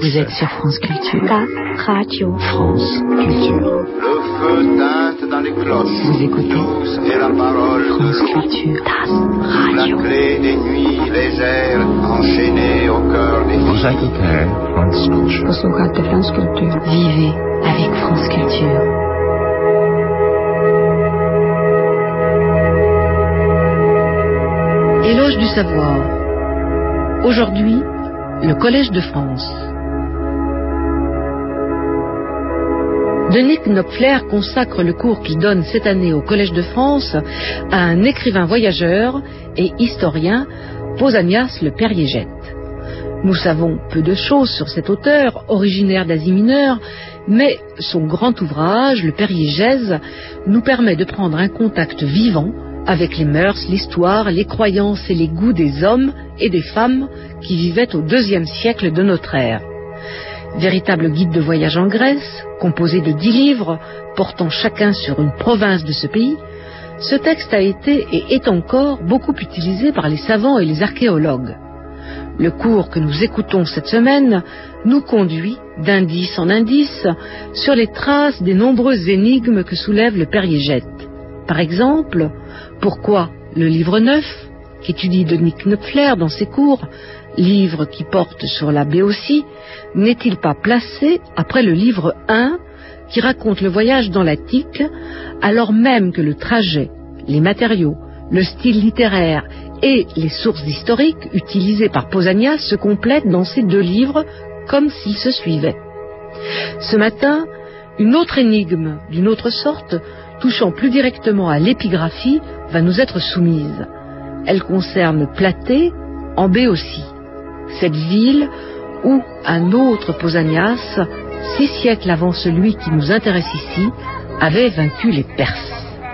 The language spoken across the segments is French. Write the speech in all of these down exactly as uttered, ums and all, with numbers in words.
Vous êtes sur France Culture. Ta radio. France Culture. Le feu teinte dans les cloches. Vous écoutez Douce est la parole France de l'eau. Culture. Ta La radio. clé des nuits légères, enchaînée au cœur des Vous écoutez France Culture. Posloucháte France Culture. Vivez avec France Culture. Éloge du savoir. Aujourd'hui, le Collège de France. Denis Knopfler consacre le cours qu'il donne cette année au Collège de France à un écrivain voyageur et historien, Pausanias le Périégète. Nous savons peu de choses sur cet auteur, originaire d'Asie mineure, mais son grand ouvrage, le Périégèse, nous permet de prendre un contact vivant avec les mœurs, l'histoire, les croyances et les goûts des hommes et des femmes qui vivaient au deuxième siècle de notre ère. Véritable guide de voyage en Grèce, composé de dix livres, portant chacun sur une province de ce pays, ce texte a été et est encore beaucoup utilisé par les savants et les archéologues. Le cours que nous écoutons cette semaine nous conduit, d'indice en indice, sur les traces des nombreuses énigmes que soulève le Périégète. Par exemple, pourquoi le livre neuf, qu'étudie Denis Knopfler dans ses cours, livre qui porte sur la Béotie, n'est-il pas placé après le livre un qui raconte le voyage dans l'Attique, alors même que le trajet, les matériaux, le style littéraire et les sources historiques utilisées par Pausanias se complètent dans ces deux livres comme s'ils se suivaient. Ce matin, une autre énigme d'une autre sorte, touchant plus directement à l'épigraphie, va nous être soumise. Elle concerne Platée en Béotie, cette ville où un autre Pausanias, six siècles avant celui qui nous intéresse ici, avait vaincu les Perses.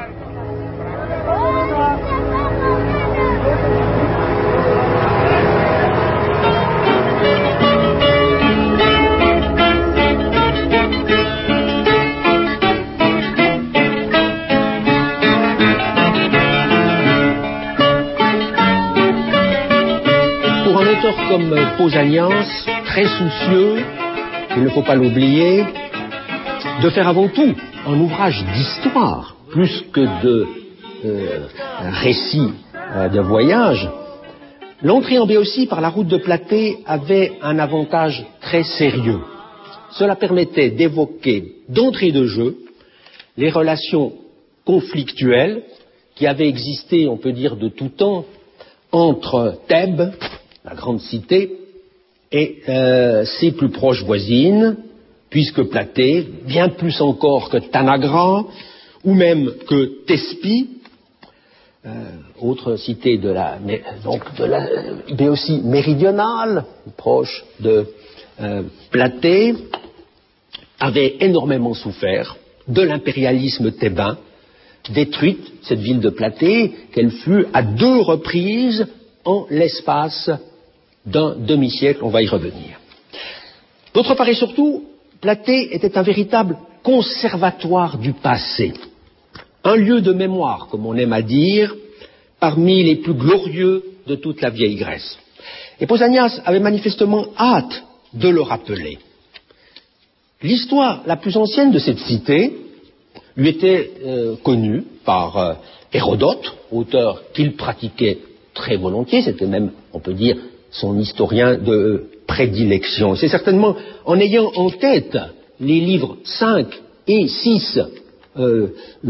Comme Pausanias, très soucieux, il ne faut pas l'oublier, de faire avant tout un ouvrage d'histoire, plus que de euh, récit euh, de voyage. L'entrée en Béotie par la route de Platée avait un avantage très sérieux. Cela permettait d'évoquer d'entrée de jeu les relations conflictuelles qui avaient existé, on peut dire, de tout temps entre Thèbes, la grande cité, et euh, ses plus proches voisines, puisque Platée, bien plus encore que Tanagra, ou même que Thespie, euh, autre cité de la, donc de la Béotie méridionale, proche de euh, Platée, avait énormément souffert de l'impérialisme thébain, détruite, cette ville de Platée, qu'elle fut à deux reprises en l'espace d'un demi-siècle, on va y revenir. D'autre part et surtout, Platée était un véritable conservatoire du passé, un lieu de mémoire, comme on aime à dire, parmi les plus glorieux de toute la vieille Grèce. Et Pausanias avait manifestement hâte de le rappeler. L'histoire la plus ancienne de cette cité lui était euh, connue par euh, Hérodote, auteur qu'il pratiquait très volontiers, c'était même, on peut dire, son historien de prédilection. C'est certainement en ayant en tête les livres cinq et six euh,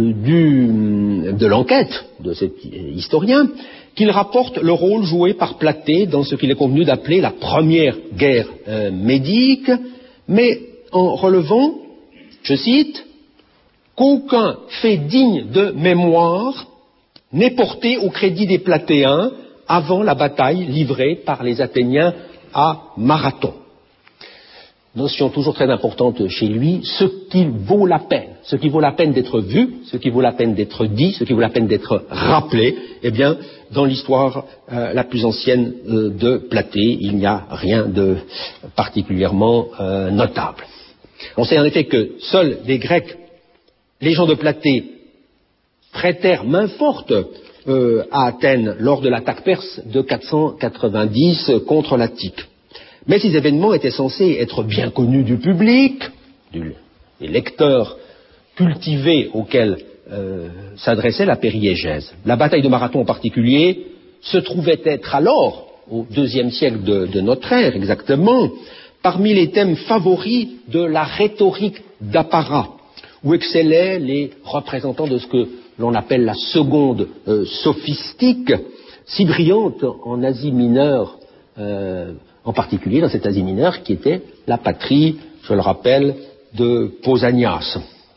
du, de l'enquête de cet historien qu'il rapporte le rôle joué par Platée dans ce qu'il est convenu d'appeler la première guerre euh, médique, mais en relevant, je cite, qu'aucun fait digne de mémoire n'est porté au crédit des Platéens avant la bataille livrée par les Athéniens à Marathon. Notion toujours très importante chez lui, ce qui vaut la peine, ce qui vaut la peine d'être vu, ce qui vaut la peine d'être dit, ce qui vaut la peine d'être rappelé, eh bien, dans l'histoire euh, la plus ancienne euh, de Platée, il n'y a rien de particulièrement euh, notable. On sait en effet que seuls les Grecs, les gens de Platée, prêtèrent main forte euh, à Athènes lors de l'attaque perse de quatre cent quatre-vingt-dix contre l'Attique. Mais ces événements étaient censés être bien connus du public, du, des lecteurs cultivés auxquels euh, s'adressait la périégèse. La bataille de Marathon en particulier se trouvait être alors, au deuxième siècle de, de notre ère exactement, parmi les thèmes favoris de la rhétorique d'apparat, où excellaient les représentants de ce que l'on appelle la seconde euh, sophistique, si brillante en Asie mineure, euh, en particulier dans cette Asie mineure qui était la patrie, je le rappelle, de Pausanias.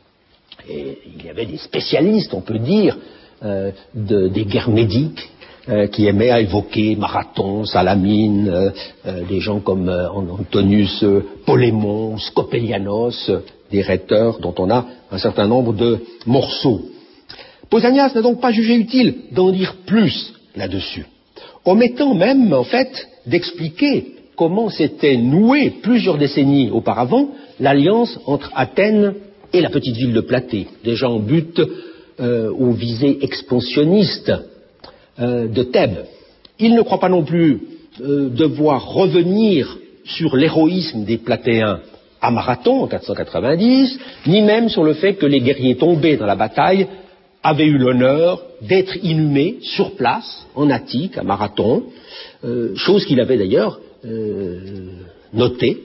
Et il y avait des spécialistes, on peut dire, euh, de, des guerres médiques, euh, qui aimaient à évoquer Marathon, Salamine, euh, euh, des gens comme euh, Antonius euh, Polémon, Scopelianos, euh, des rhéteurs dont on a un certain nombre de morceaux. Pausanias n'a donc pas jugé utile d'en dire plus là-dessus, omettant même, en fait, d'expliquer comment s'était nouée plusieurs décennies auparavant l'alliance entre Athènes et la petite ville de Platée, déjà en but euh, aux visées expansionnistes euh, de Thèbes. Il ne croit pas non plus euh, devoir revenir sur l'héroïsme des Platéens à Marathon en quatre cent quatre-vingt-dix, ni même sur le fait que les guerriers tombés dans la bataille avaient eu l'honneur d'être inhumés sur place, en Attique, à Marathon, euh, chose qu'il avait d'ailleurs euh, notée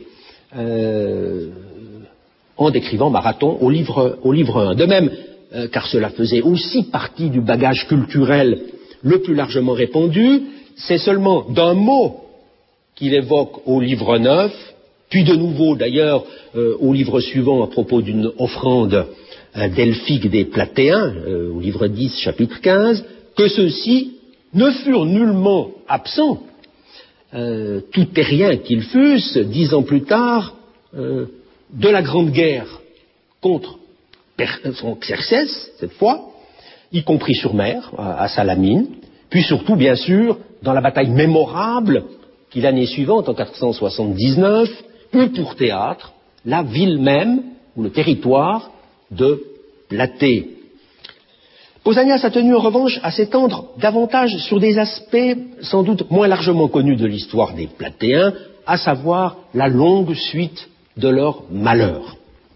euh, en décrivant Marathon au livre, au livre un. De même, euh, car cela faisait aussi partie du bagage culturel le plus largement répandu, c'est seulement d'un mot qu'il évoque au livre neuf, puis de nouveau d'ailleurs euh, au livre suivant à propos d'une offrande euh, delphique des Platéens, euh, au livre dix, chapitre quinze, que ceux-ci ne furent nullement absents, euh, tout terriens qu'ils fussent, dix ans plus tard, euh, de la grande guerre contre Xerxès, cette fois, y compris sur mer, à Salamine, puis surtout, bien sûr, dans la bataille mémorable qui, l'année suivante, en quatre cent soixante-dix-neuf, eut pour théâtre la ville même, ou le territoire, de Platée. Pausanias a tenu en revanche à s'étendre davantage sur des aspects sans doute moins largement connus de l'histoire des Platéens, à savoir la longue suite de leur malheur.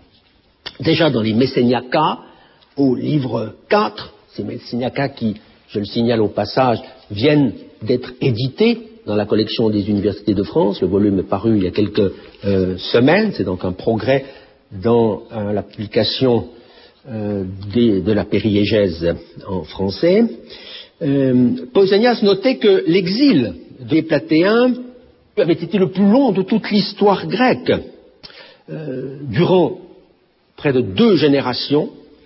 Déjà dans les Messéniacas, au livre quatre, ces Messéniacas qui, je le signale au passage, viennent d'être édités dans la collection des universités de France, le volume est paru il y a quelques euh, semaines, c'est donc un progrès dans euh, la publication euh, des, de la périégèse en français. Euh, Pausanias notait que l'exil des Platéens avait été le plus long de toute l'histoire grecque. Euh, durant près de deux générations,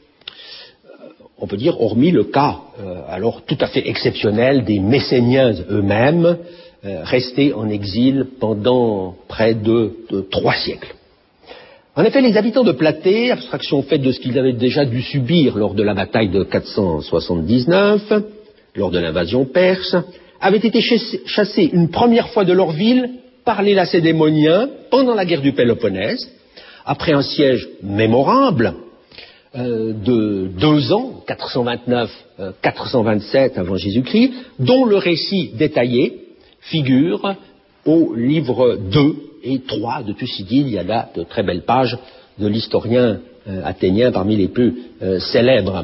euh, on peut dire, hormis le cas euh, alors tout à fait exceptionnel des Messéniens eux-mêmes, euh, restés en exil pendant près de, de trois siècles. En effet, les habitants de Platée, abstraction faite de ce qu'ils avaient déjà dû subir lors de la bataille de quatre cent soixante-dix-neuf, lors de l'invasion perse, avaient été chassés une première fois de leur ville par les Lacédémoniens pendant la guerre du Péloponnèse, après un siège mémorable euh, de deux ans, quatre cent vingt-neuf à quatre cent vingt-sept avant Jésus-Christ, dont le récit détaillé figure au livre deux et trois de Thucydide. Il y a là de très belles pages de l'historien euh, athénien parmi les plus euh, célèbres.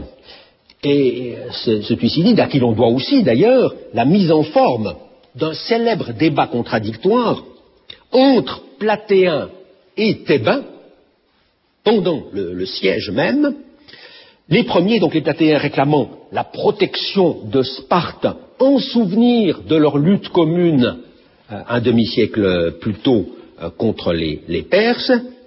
Et ce, ce Thucydide, à qui l'on doit aussi d'ailleurs la mise en forme d'un célèbre débat contradictoire entre Platéens et Thébains, pendant le, le siège même, les premiers, donc les Platéens, réclamant la protection de Sparte en souvenir de leur lutte commune euh, un demi-siècle plus tôt euh, contre les, les Perses,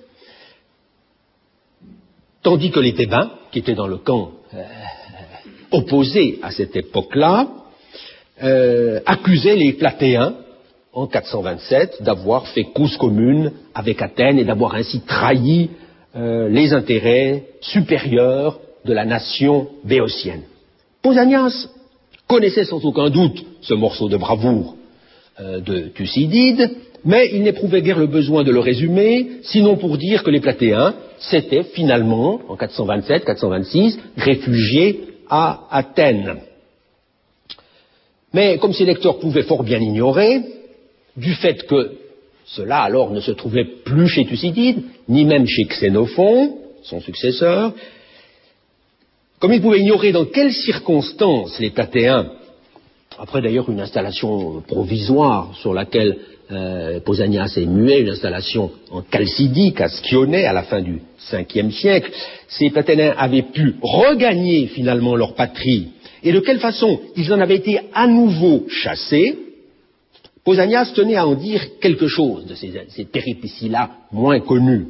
tandis que les Thébains, qui étaient dans le camp euh, opposé à cette époque-là, euh, accusaient les Platéens en quatre cent vingt-sept d'avoir fait cause commune avec Athènes et d'avoir ainsi trahi euh, les intérêts supérieurs de la nation béotienne. Pausanias connaissait sans aucun doute ce morceau de bravoure euh, de Thucydide, mais il n'éprouvait guère le besoin de le résumer, sinon pour dire que les Platéens s'étaient finalement, en quatre cent vingt-sept quatre cent vingt-six, réfugiés à Athènes. Mais comme ses lecteurs pouvaient fort bien ignorer, du fait que Cela alors ne se trouvait plus chez Thucydide, ni même chez Xénophon, son successeur. Comme il pouvait ignorer dans quelles circonstances les Platéens, après d'ailleurs une installation provisoire sur laquelle euh, Pausanias est muet, une installation en Chalcidique, à Scionée, à la fin du cinquième siècle, ces Platéens avaient pu regagner finalement leur patrie, et de quelle façon ils en avaient été à nouveau chassés. Pausanias tenait à en dire quelque chose de ces, ces péripéties-là moins connues.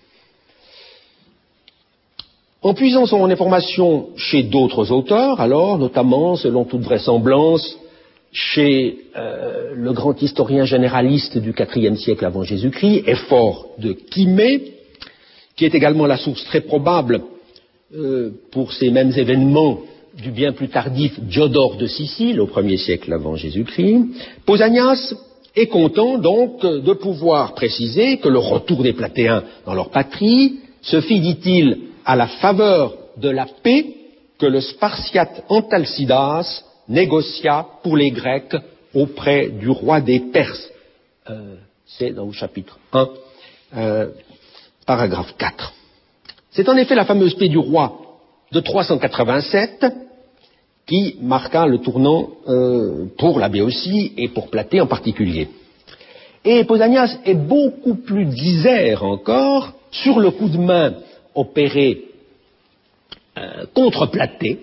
En puisant son information chez d'autres auteurs, alors, notamment, selon toute vraisemblance, chez euh, le grand historien généraliste du quatrième siècle avant Jésus-Christ, Éphore de Chimée, qui est également la source très probable euh, pour ces mêmes événements du bien plus tardif Diodore de Sicile, au premier siècle avant Jésus-Christ, Pausanias est content donc de pouvoir préciser que le retour des Platéens dans leur patrie se fit, dit-il, à la faveur de la paix que le Spartiate Antalcidas négocia pour les Grecs auprès du roi des Perses. Euh, c'est dans le chapitre un, euh, paragraphe quatre. C'est en effet la fameuse paix du roi de trois cent quatre-vingt-sept qui marqua le tournant euh, pour la Béotie et pour Platée en particulier. Et Pausanias est beaucoup plus disert encore sur le coup de main opéré euh, contre Platée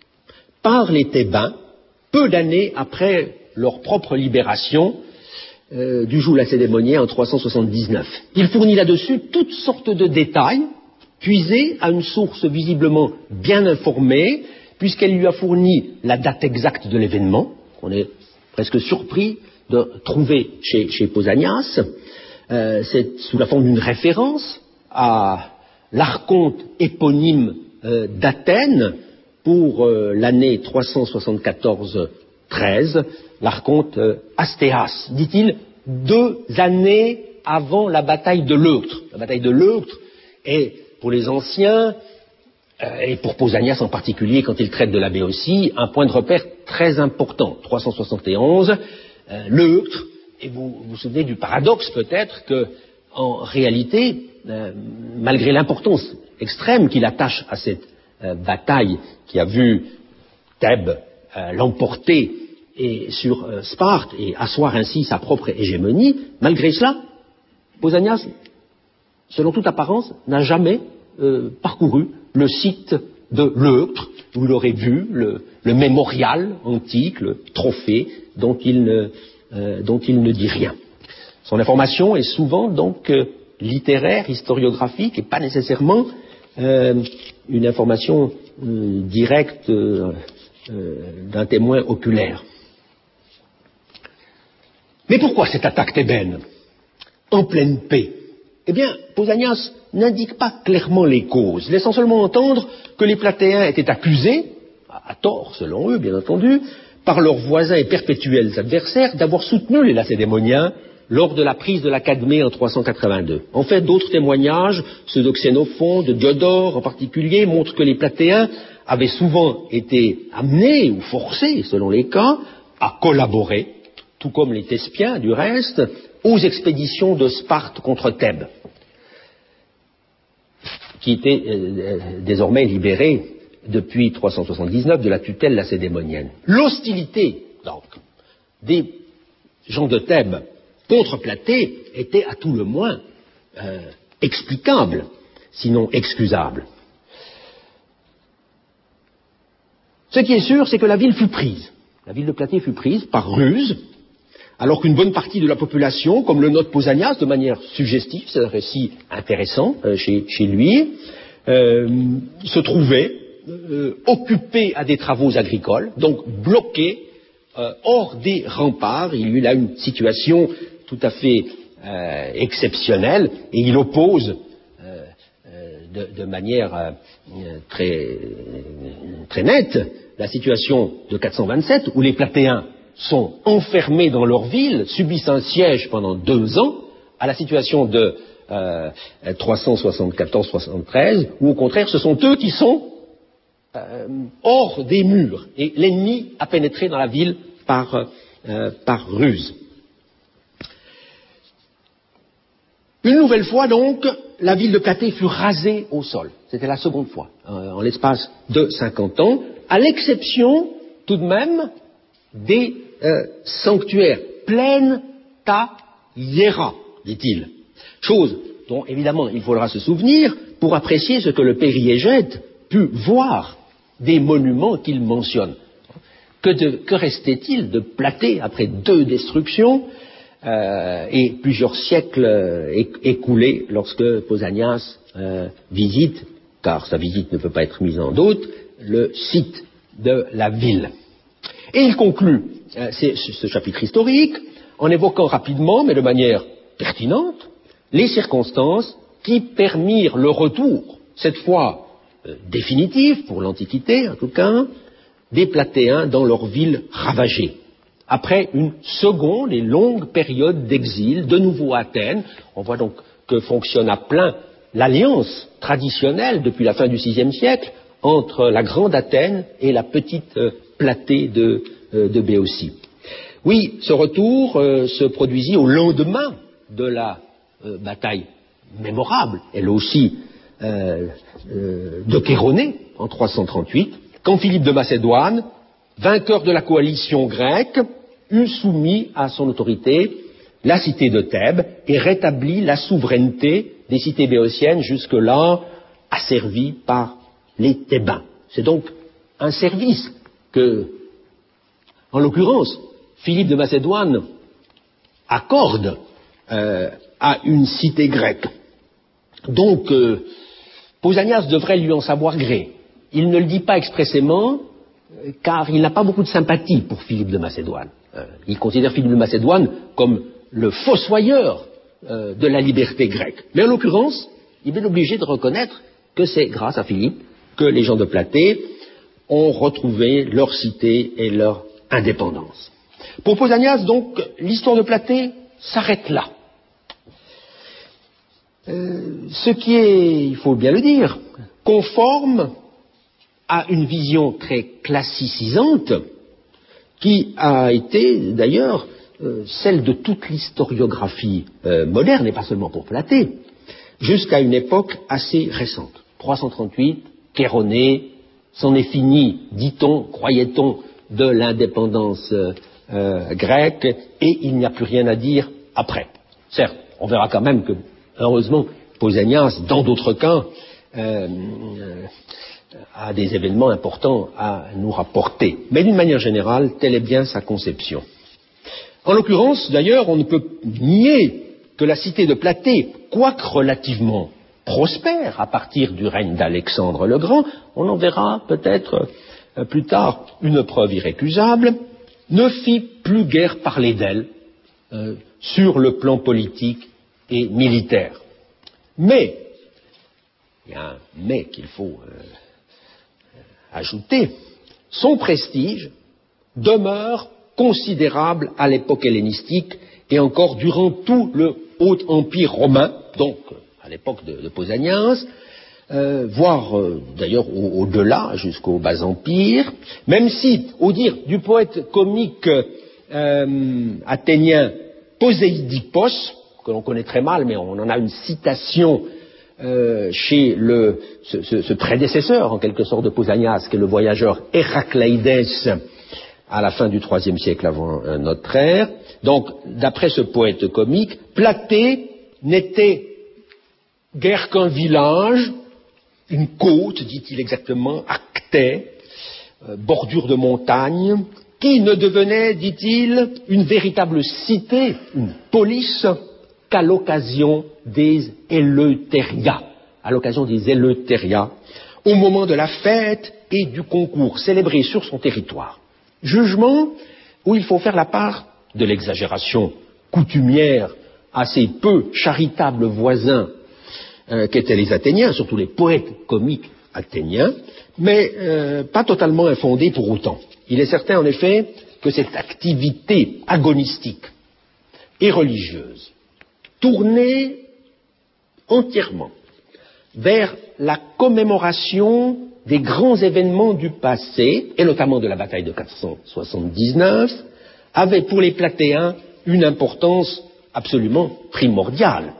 par les Thébains peu d'années après leur propre libération euh, du joug lacédémonien en trois cent soixante-dix-neuf. Il fournit là-dessus toutes sortes de détails puisés à une source visiblement bien informée, puisqu'elle lui a fourni la date exacte de l'événement. On est presque surpris de trouver chez, chez Pausanias. Euh, c'est sous la forme d'une référence à l'archonte éponyme euh, d'Athènes pour euh, l'année trois cent soixante-quatorze treize, l'archonte euh, Astéas, dit-il, deux années avant la bataille de Leuctre. La bataille de Leuctre est, pour les anciens, euh, et pour Pausanias en particulier, quand il traite de la Béotie, un point de repère très important. trois cent soixante et onze, euh, Leuctre, et vous vous souvenez du paradoxe peut-être que, en réalité, euh, malgré l'importance extrême qu'il attache à cette euh, bataille qui a vu Thèbes euh, l'emporter et sur euh, Sparte et asseoir ainsi sa propre hégémonie, malgré cela, Pausanias, selon toute apparence, n'a jamais euh, parcouru le site de Leuctre, où il aurait vu le, le mémorial antique, le trophée, dont il ne, euh, dont il ne dit rien. Son information est souvent donc euh, littéraire, historiographique, et pas nécessairement euh, une information euh, directe euh, euh, d'un témoin oculaire. Mais pourquoi cette attaque thébaine en pleine paix? Eh bien, Pausanias n'indique pas clairement les causes, laissant seulement entendre que les Platéens étaient accusés, à tort selon eux bien entendu, par leurs voisins et perpétuels adversaires d'avoir soutenu les Lacédémoniens lors de la prise de la Cadmée en trois cent quatre-vingt-deux. En fait, d'autres témoignages, ceux de Xénophon, de Diodore en particulier, montrent que les Platéens avaient souvent été amenés ou forcés, selon les cas, à collaborer, tout comme les Thespiens du reste, aux expéditions de Sparte contre Thèbes, qui étaient euh, désormais libérés depuis trois cent soixante-dix-neuf de la tutelle lacédémonienne. L'hostilité, donc, des gens de Thèbes contre Platée était à tout le moins euh, explicable, sinon excusable. Ce qui est sûr, c'est que la ville fut prise. La ville de Platée fut prise par ruse, alors qu'une bonne partie de la population, comme le note Pausanias de manière suggestive, c'est un récit intéressant euh, chez, chez lui, euh, se trouvait euh, occupée à des travaux agricoles, donc bloquée euh, hors des remparts. Il y a une situation tout à fait euh, exceptionnelle, et il oppose euh, euh, de, de manière euh, très, très nette la situation de quatre cent vingt-sept, où les Platéens sont enfermés dans leur ville, subissent un siège pendant deux ans, à la situation de euh, trois cent soixante-quatorze trois cent treize, où au contraire ce sont eux qui sont euh, hors des murs, et l'ennemi a pénétré dans la ville par, euh, par ruse. Une nouvelle fois, donc, la ville de Platée fut rasée au sol. C'était la seconde fois, euh, en l'espace de cinquante ans, à l'exception, tout de même, des euh, sanctuaires. Pleine ta hiera, dit-il. Chose dont, évidemment, il faudra se souvenir pour apprécier ce que le périégète put voir des monuments qu'il mentionne. Que, de, que restait-il de Platée après deux destructions euh, et plusieurs siècles euh, écoulés lorsque Pausanias euh, visite, car sa visite ne peut pas être mise en doute, le site de la ville. Et il conclut euh, ce chapitre historique en évoquant rapidement, mais de manière pertinente, les circonstances qui permirent le retour, cette fois euh, définitif pour l'Antiquité en tout cas, des Platéens dans leur ville ravagée. Après une seconde et longue période d'exil, de nouveau à Athènes, on voit donc que fonctionne à plein l'alliance traditionnelle depuis la fin du sixième siècle entre la grande Athènes et la petite euh, Platée de, euh, de Béotie. Oui, ce retour euh, se produisit au lendemain de la euh, bataille mémorable, elle aussi euh, euh, de Chéronée en trois cent trente-huit, quand Philippe de Macédoine, vainqueur de la coalition grecque, eut soumis à son autorité la cité de Thèbes et rétabli la souveraineté des cités béotiennes jusque-là asservies par les Thébains. C'est donc un service que, en l'occurrence, Philippe de Macédoine accorde euh, à une cité grecque. Donc, euh, Pausanias devrait lui en savoir gré. Il ne le dit pas expressément, euh, car il n'a pas beaucoup de sympathie pour Philippe de Macédoine. Euh, il considère Philippe de Macédoine comme le fossoyeur euh, de la liberté grecque. Mais en l'occurrence, il est obligé de reconnaître que c'est grâce à Philippe que les gens de Platée ont retrouvé leur cité et leur indépendance. Pour Pausanias, donc, l'histoire de Platée s'arrête là. Euh, ce qui est, il faut bien le dire, conforme à une vision très classicisante qui a été d'ailleurs euh, celle de toute l'historiographie euh, moderne, et pas seulement pour Platée, jusqu'à une époque assez récente. trois cent trente-huit, Chéronée, c'en est fini, dit-on, croyait-on, de l'indépendance euh, euh, grecque, et il n'y a plus rien à dire après. Certes, on verra quand même que, heureusement, Pausanias, dans d'autres cas, euh, euh, a des événements importants à nous rapporter. Mais d'une manière générale, telle est bien sa conception. En l'occurrence, d'ailleurs, on ne peut nier que la cité de Platée, quoique relativement prospère à partir du règne d'Alexandre le Grand, on en verra peut-être euh, plus tard une preuve irrécusable, ne fit plus guère parler d'elle euh, sur le plan politique et militaire. Mais, il y a un mais qu'il faut euh, ajouter, son prestige demeure considérable à l'époque hellénistique et encore durant tout le Haut Empire romain, donc à l'époque de, de Pausanias, euh, voire euh, d'ailleurs au, au-delà, jusqu'au Bas Empire, même si, au dire du poète comique euh, athénien Poséidipos, que l'on connaît très mal, mais on en a une citation euh, chez le, ce, ce, ce prédécesseur, en quelque sorte, de Pausanias, qui est le voyageur Héracléidès, à la fin du troisième siècle avant euh, notre ère. Donc, d'après ce poète comique, Platée n'était guère qu'un village, une côte, dit-il exactement, actée, euh, bordure de montagne, qui ne devenait, dit-il, une véritable cité, une police, qu'à l'occasion des Eleuthérias, à l'occasion des Eleuthérias, au moment de la fête et du concours célébrés sur son territoire. Jugement où il faut faire la part de l'exagération coutumière à ces peu charitables voisins euh, qu'étaient les Athéniens, surtout les poètes comiques athéniens, mais euh, pas totalement infondée pour autant. Il est certain en effet que cette activité agonistique et religieuse, tournée entièrement vers la commémoration des grands événements du passé, et notamment de la bataille de quatre cent soixante-dix-neuf, avait pour les Platéens une importance absolument primordiale.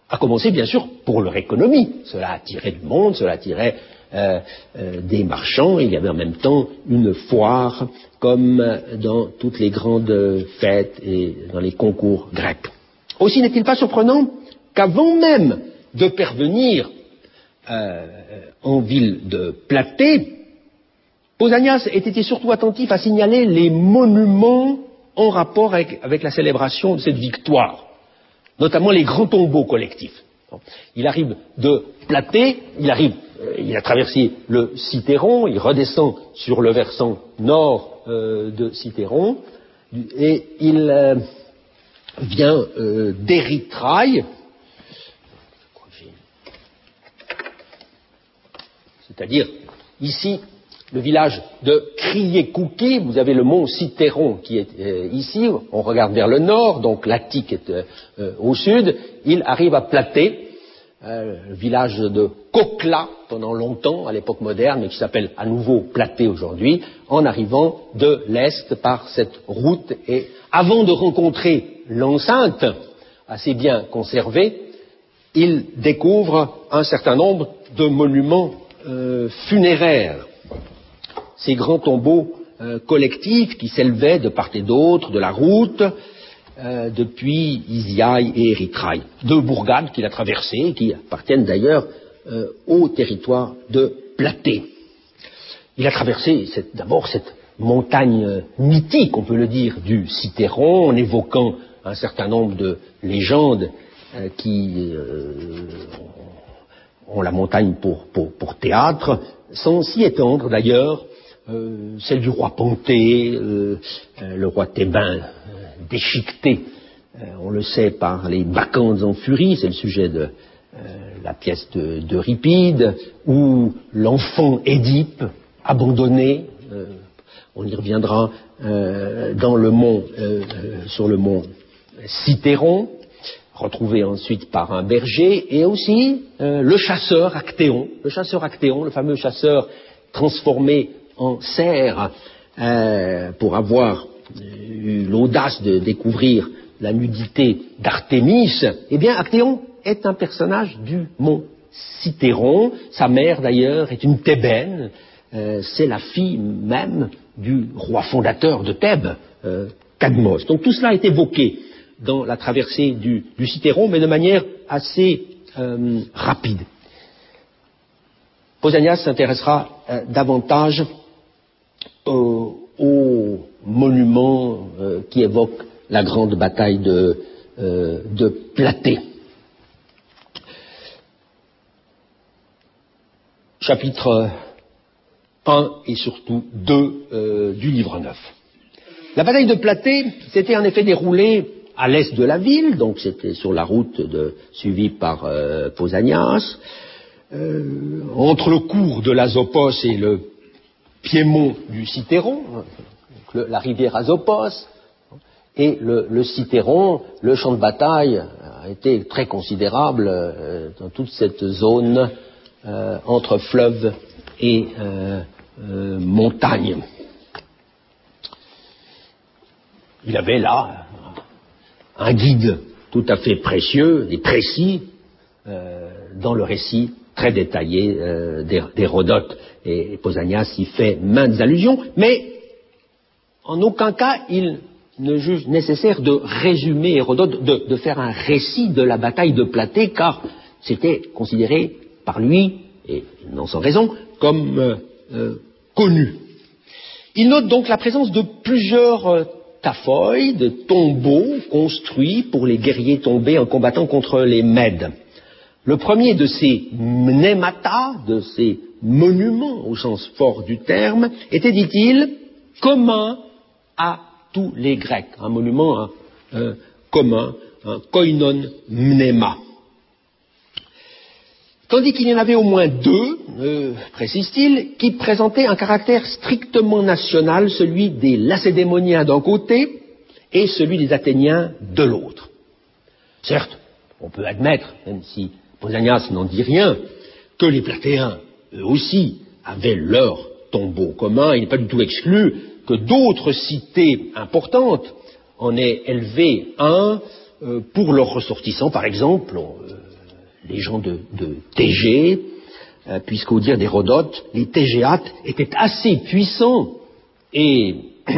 à commencer bien sûr pour leur économie. Cela attirait du monde, cela attirait euh, euh, des marchands, et il y avait en même temps une foire comme dans toutes les grandes fêtes et dans les concours grecs. Aussi n'est-il pas surprenant qu'avant même de parvenir euh, en ville de Platée, Pausanias ait été surtout attentif à signaler les monuments en rapport avec, avec la célébration de cette victoire, notamment les grands tombeaux collectifs. Il arrive de Platée, il arrive, euh, il a traversé le Cithéron, il redescend sur le versant nord euh, de Cithéron, et il euh, vient euh, d'Érythraï, c'est-à-dire ici le village de Kriékouki. Vous avez le mont Cithéron qui est euh, ici, on regarde vers le nord, donc l'Attique est euh, euh, au sud. Il arrive à Platée, euh, le village de Kokla pendant longtemps, à l'époque moderne, mais qui s'appelle à nouveau Platée aujourd'hui, en arrivant de l'est par cette route. Et avant de rencontrer l'enceinte, assez bien conservée, il découvre un certain nombre de monuments euh, funéraires. Ces grands tombeaux euh, collectifs qui s'élevaient de part et d'autre de la route euh, depuis Isiaï et Érythraï, deux bourgades qu'il a traversées, qui appartiennent d'ailleurs euh, au territoire de Platée. Il a traversé cette, d'abord cette montagne euh, mythique, on peut le dire, du Cithéron, en évoquant un certain nombre de légendes euh, qui euh, ont la montagne pour, pour, pour théâtre, sans s'y étendre d'ailleurs. Euh, celle du roi Panthée, euh, euh, le roi thébain euh, déchiqueté, euh, on le sait, par les Bacchantes en furie, c'est le sujet de euh, la pièce de, d'Euripide, ou l'enfant Édipe, abandonné, euh, on y reviendra, euh, dans le mont, euh, euh, sur le mont Cithéron, retrouvé ensuite par un berger, et aussi euh, le chasseur Actéon, le chasseur Actéon, le fameux chasseur transformé en cerf euh, pour avoir eu l'audace de découvrir la nudité d'Artémis. Eh bien, Actéon est un personnage du mont Cithéron. Sa mère, d'ailleurs, est une Thébène. Euh, c'est la fille même du roi fondateur de Thèbes, euh, Cadmos. Donc tout cela est évoqué dans la traversée du, du Cithéron, mais de manière assez euh, rapide. Pausanias s'intéressera euh, davantage euh, aux monuments euh, qui évoquent la grande bataille de, euh, de Platée. Chapitre un et surtout deux euh, du livre neuf. La bataille de Platée s'était en effet déroulée à l'est de la ville, donc c'était sur la route de, suivie par euh, Pausanias, euh, entre le cours de l'Azopos et le piémont du Cithéron, le, la rivière Azopos, et le, le Cithéron, le champ de bataille a été très considérable euh, dans toute cette zone euh, entre fleuve et euh, euh, montagne. Il avait là un guide tout à fait précieux et précis euh, dans le récit très détaillé euh, d'Hérodote. Et, et Pausanias y fait maintes allusions, mais en aucun cas il ne juge nécessaire de résumer Hérodote, de, de faire un récit de la bataille de Platée, car c'était considéré par lui, et non sans raison, comme euh, euh, connu. Il note donc la présence de plusieurs euh, taphoi, de tombeaux construits pour les guerriers tombés en combattant contre les Mèdes. Le premier de ces mnémata, de ces monuments au sens fort du terme, était, dit-il, commun à tous les Grecs. Un monument hein, euh, commun, un koinon mnéma. Tandis qu'il y en avait au moins deux, euh, précise-t-il, qui présentaient un caractère strictement national, celui des Lacédémoniens d'un côté et celui des Athéniens de l'autre. Certes, on peut admettre, même si Pausanias n'en dit rien, que les Platéens, eux aussi, avaient leur tombeau commun. Il n'est pas du tout exclu que d'autres cités importantes en aient élevé un euh, pour leurs ressortissants. Par exemple, on, euh, les gens de, de Thégée, euh, puisqu'au dire d'Hérodote, les Thégéates étaient assez puissants et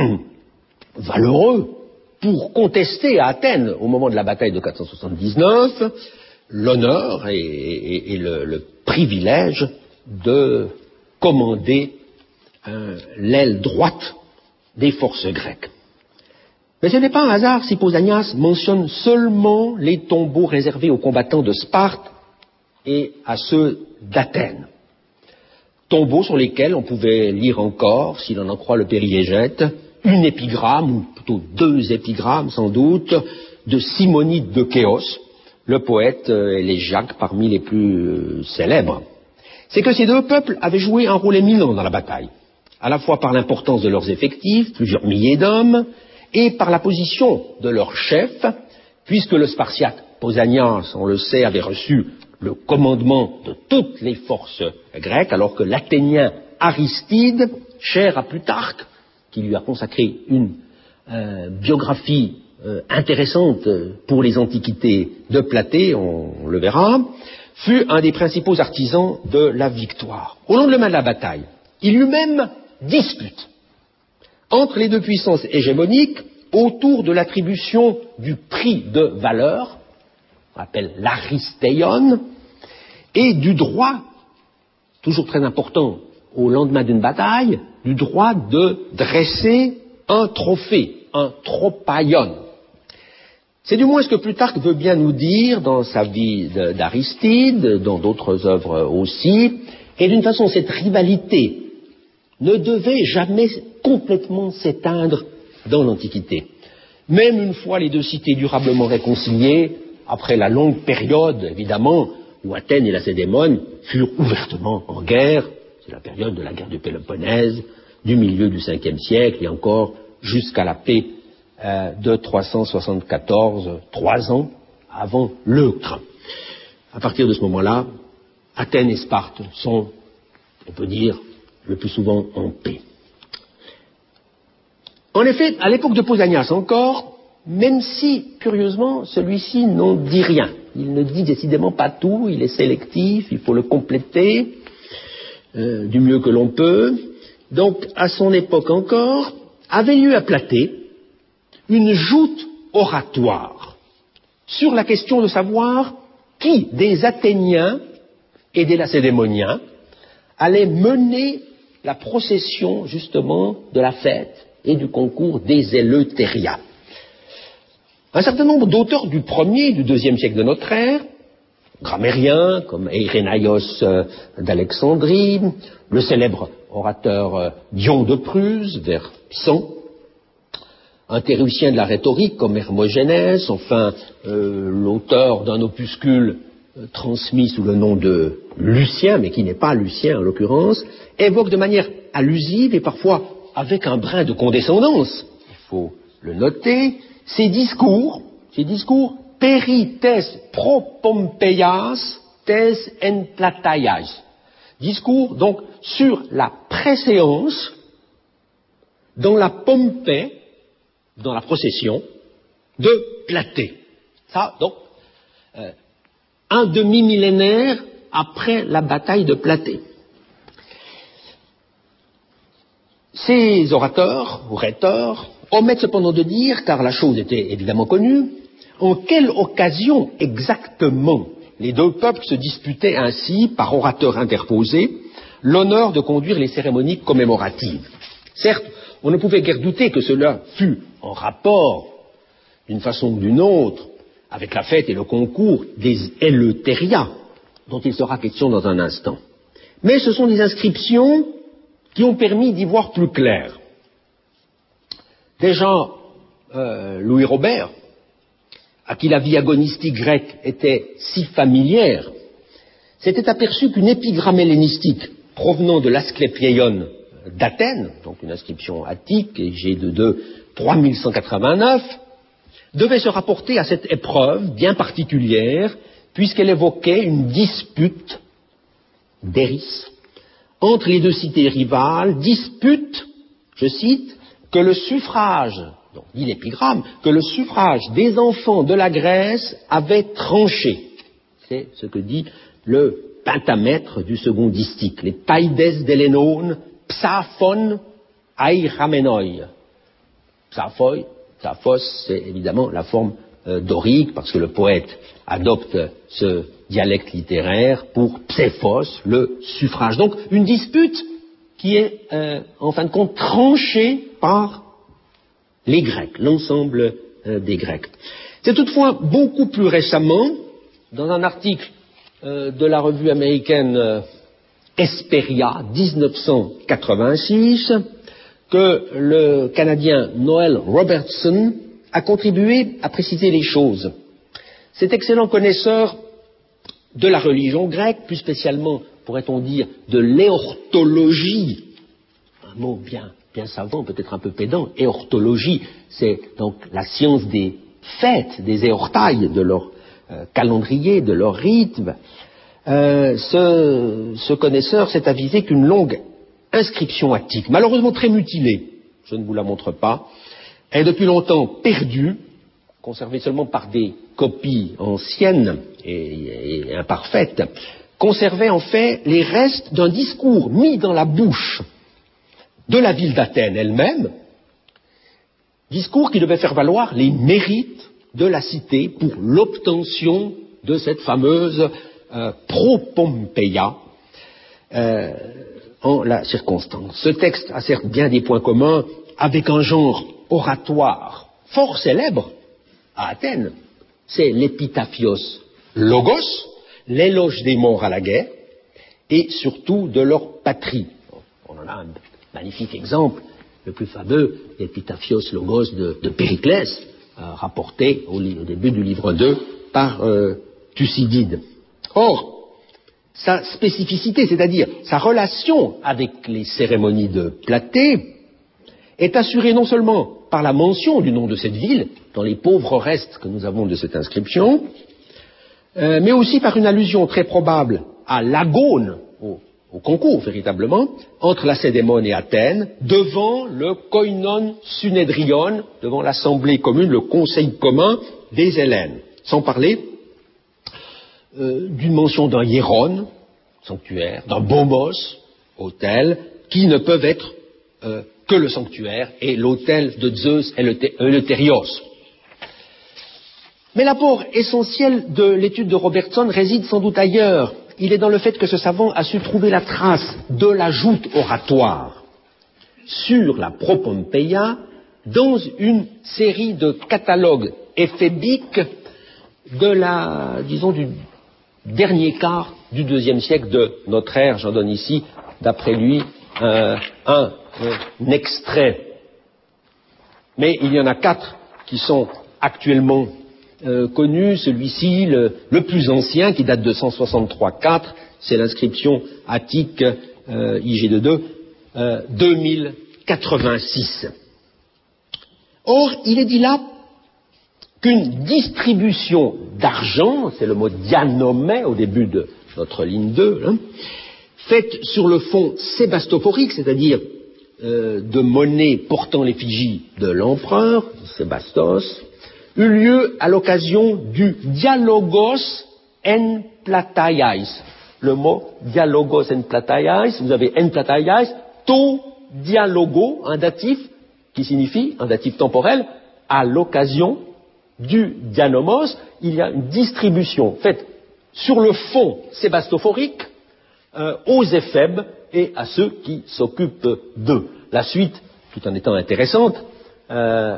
valeureux pour contester à Athènes, au moment de la bataille de quatre cent soixante-dix-neuf, l'honneur et, et, et le, le privilège de commander euh, l'aile droite des forces grecques. Mais ce n'est pas un hasard si Pausanias mentionne seulement les tombeaux réservés aux combattants de Sparte et à ceux d'Athènes. Tombeaux sur lesquels on pouvait lire encore, si l'on en croit le Périégète, une épigramme, ou plutôt deux épigrammes sans doute, de Simonide de Chéos, le poète élégiaque parmi les plus célèbres. C'est que ces deux peuples avaient joué un rôle éminent dans la bataille, à la fois par l'importance de leurs effectifs, plusieurs milliers d'hommes, et par la position de leur chef, puisque le Spartiate Pausanias, on le sait, avait reçu le commandement de toutes les forces grecques, alors que l'Athénien Aristide, cher à Plutarque, qui lui a consacré une euh, biographie euh, intéressante pour les antiquités de Platée, on, on le verra, fut un des principaux artisans de la victoire. Au lendemain de la bataille, il y eut même dispute entre les deux puissances hégémoniques autour de l'attribution du prix de valeur, on appelle l'aristeion, et du droit, toujours très important au lendemain d'une bataille, du droit de dresser un trophée, un tropaion. C'est du moins ce que Plutarque veut bien nous dire dans sa vie d'Aristide, dans d'autres œuvres aussi, et d'une façon cette rivalité ne devait jamais complètement s'éteindre dans l'Antiquité. Même une fois les deux cités durablement réconciliées, après la longue période, évidemment, où Athènes et Lacédémone furent ouvertement en guerre, c'est la période de la guerre du Péloponnèse, du milieu du cinquième siècle et encore jusqu'à la paix euh, de trois cent soixante-quatorze, trois ans avant l'Euctre. À partir de ce moment-là, Athènes et Sparte sont, on peut dire, le plus souvent en paix. En effet, à l'époque de Pausanias encore, même si, curieusement, celui-ci n'en dit rien. Il ne dit décidément pas tout, il est sélectif, il faut le compléter euh, du mieux que l'on peut. Donc, à son époque encore, avait lieu à Platée une joute oratoire sur la question de savoir qui des Athéniens et des Lacédémoniens allait mener la procession, justement, de la fête et du concours des Éleuthérias. Un certain nombre d'auteurs du premier et du deuxième siècle de notre ère, grammairiens comme Irénaïos d'Alexandrie, le célèbre orateur Dion de Prusse, vers cent, un théoricien de la rhétorique comme Hermogénès, enfin euh, l'auteur d'un opuscule euh, transmis sous le nom de Lucien, mais qui n'est pas Lucien en l'occurrence, évoque de manière allusive et parfois avec un brin de condescendance, il faut le noter, ces discours, ces discours perites pro Pompeias tes en Plataias, discours donc sur la préséance dans la Pompée, dans la procession de Platée. Ça, donc, euh, un demi-millénaire après la bataille de Platée. Ces orateurs, ou rhéteurs, omettent cependant de dire, car la chose était évidemment connue, en quelle occasion exactement les deux peuples se disputaient ainsi, par orateurs interposés, l'honneur de conduire les cérémonies commémoratives. Certes, on ne pouvait guère douter que cela fût en rapport, d'une façon ou d'une autre, avec la fête et le concours des Éleuthérias, dont il sera question dans un instant. Mais ce sont des inscriptions qui ont permis d'y voir plus clair. Déjà, euh, Louis Robert, à qui la vie agonistique grecque était si familière, s'était aperçu qu'une épigramme hellénistique provenant de l'Asclépieion d'Athènes, donc une inscription attique, et G de deux, trois mille cent quatre-vingt-neuf, devait se rapporter à cette épreuve bien particulière, puisqu'elle évoquait une dispute d'Éris entre les deux cités rivales, dispute, je cite, que le suffrage, donc dit l'épigramme, que le suffrage des enfants de la Grèce avait tranché. C'est ce que dit le pentamètre du second distique. Les paides d'Elénone, psaphon airamenoi. Psaphoi, psaphos, c'est évidemment la forme euh, dorique, parce que le poète adopte ce dialecte littéraire pour psephos, le suffrage. Donc, une dispute qui est, euh, en fin de compte, tranchée par les Grecs, l'ensemble euh, des Grecs. C'est toutefois beaucoup plus récemment, dans un article euh, de la revue américaine euh, Hesperia, dix-neuf cent quatre-vingt-six, que le Canadien Noel Robertson a contribué à préciser les choses. Cet excellent connaisseur de la religion grecque, plus spécialement, pourrait-on dire, de l'éorthologie, un mot bien, bien savant, peut-être un peu pédant, éorthologie, c'est donc la science des fêtes, des éortailles, de leur euh, calendrier, de leur rythme. Euh, ce, ce connaisseur s'est avisé qu'une longue inscription attique, malheureusement très mutilée, je ne vous la montre pas, est depuis longtemps perdue, conservée seulement par des copies anciennes et, et imparfaites, conservait en fait les restes d'un discours mis dans la bouche de la ville d'Athènes elle-même, discours qui devait faire valoir les mérites de la cité pour l'obtention de cette fameuse euh, pro-Pompeia euh, en la circonstance. Ce texte a certes bien des points communs avec un genre oratoire fort célèbre à Athènes, c'est l'épitaphios logos, l'éloge des morts à la guerre, et surtout de leur patrie. On en a un magnifique exemple, le plus fameux, l'épitaphios logos de, de Périclès, euh, rapporté au, au début du livre deux par euh, Thucydide. Or, sa spécificité, c'est-à-dire sa relation avec les cérémonies de Platée, est assurée non seulement par la mention du nom de cette ville, dans les pauvres restes que nous avons de cette inscription, euh, mais aussi par une allusion très probable à l'agone, au, au concours véritablement, entre Lacédémone et Athènes, devant le koinon synedrion, devant l'assemblée commune, le conseil commun des Hellènes, sans parler euh, d'une mention d'un hieron, sanctuaire, d'un bomos, autel, qui ne peuvent être euh, que le sanctuaire et l'autel de Zeus Eleuthérios. Mais l'apport essentiel de l'étude de Robertson réside sans doute ailleurs. Il est dans le fait que ce savant a su trouver la trace de la joute oratoire sur la Pro-Pompeia dans une série de catalogues éphébiques de la, disons, du dernier quart du deuxième siècle de notre ère. J'en donne ici, d'après lui, euh, un, un extrait. Mais il y en a quatre qui sont actuellement euh, connus. Celui-ci, le, le plus ancien, qui date de cent soixante-trois quatre, c'est l'inscription attique euh, I G deux deux, euh, deux mille quatre-vingt-six. Or, il est dit là qu'une distribution d'argent, c'est le mot dianomé au début de notre ligne deux, hein, faite sur le fond sébastophorique, c'est-à-dire euh, de monnaie portant l'effigie de l'empereur, Sébastos, eut lieu à l'occasion du dialogos en plataiais. Le mot dialogos en plataiais, vous avez en plataiais, to dialogo, un datif qui signifie, un datif temporel, à l'occasion du dianomos. Il y a une distribution faite sur le fond sébastophorique euh, aux éphèbes et à ceux qui s'occupent d'eux. La suite, tout en étant intéressante, euh,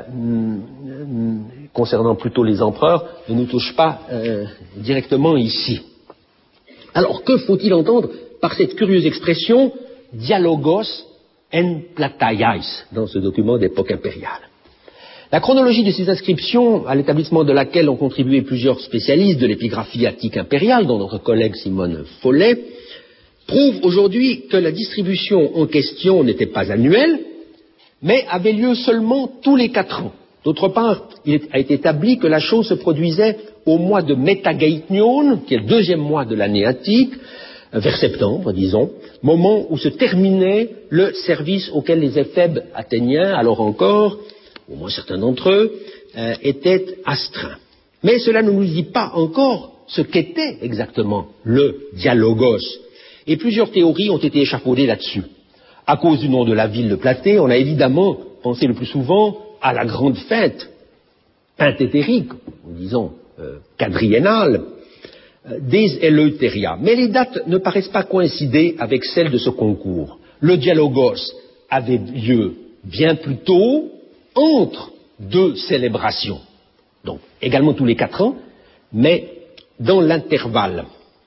concernant plutôt les empereurs, ne nous touche pas euh, directement ici. Alors, que faut-il entendre par cette curieuse expression dialogos en plataiais dans ce document d'époque impériale? La chronologie de ces inscriptions, à l'établissement de laquelle ont contribué plusieurs spécialistes de l'épigraphie attique impériale, dont notre collègue Simone Follet, prouve aujourd'hui que la distribution en question n'était pas annuelle, mais avait lieu seulement tous les quatre ans. D'autre part, il a été établi que la chose se produisait au mois de Métagaïtnion, qui est le deuxième mois de l'année attique, vers septembre, disons, moment où se terminait le service auquel les éphèbes athéniens, alors encore, au moins certains d'entre eux, euh, étaient astreints. Mais cela ne nous dit pas encore ce qu'était exactement le dialogos. Et plusieurs théories ont été échafaudées là-dessus. À cause du nom de la ville de Platée, on a évidemment pensé le plus souvent à la grande fête penthétérique, ou disons euh, quadriennale, euh, des Eleutheria. Mais les dates ne paraissent pas coïncider avec celles de ce concours. Le dialogos avait lieu bien plus tôt, entre deux célébrations, donc également tous les quatre ans, mais dans l'intervalle.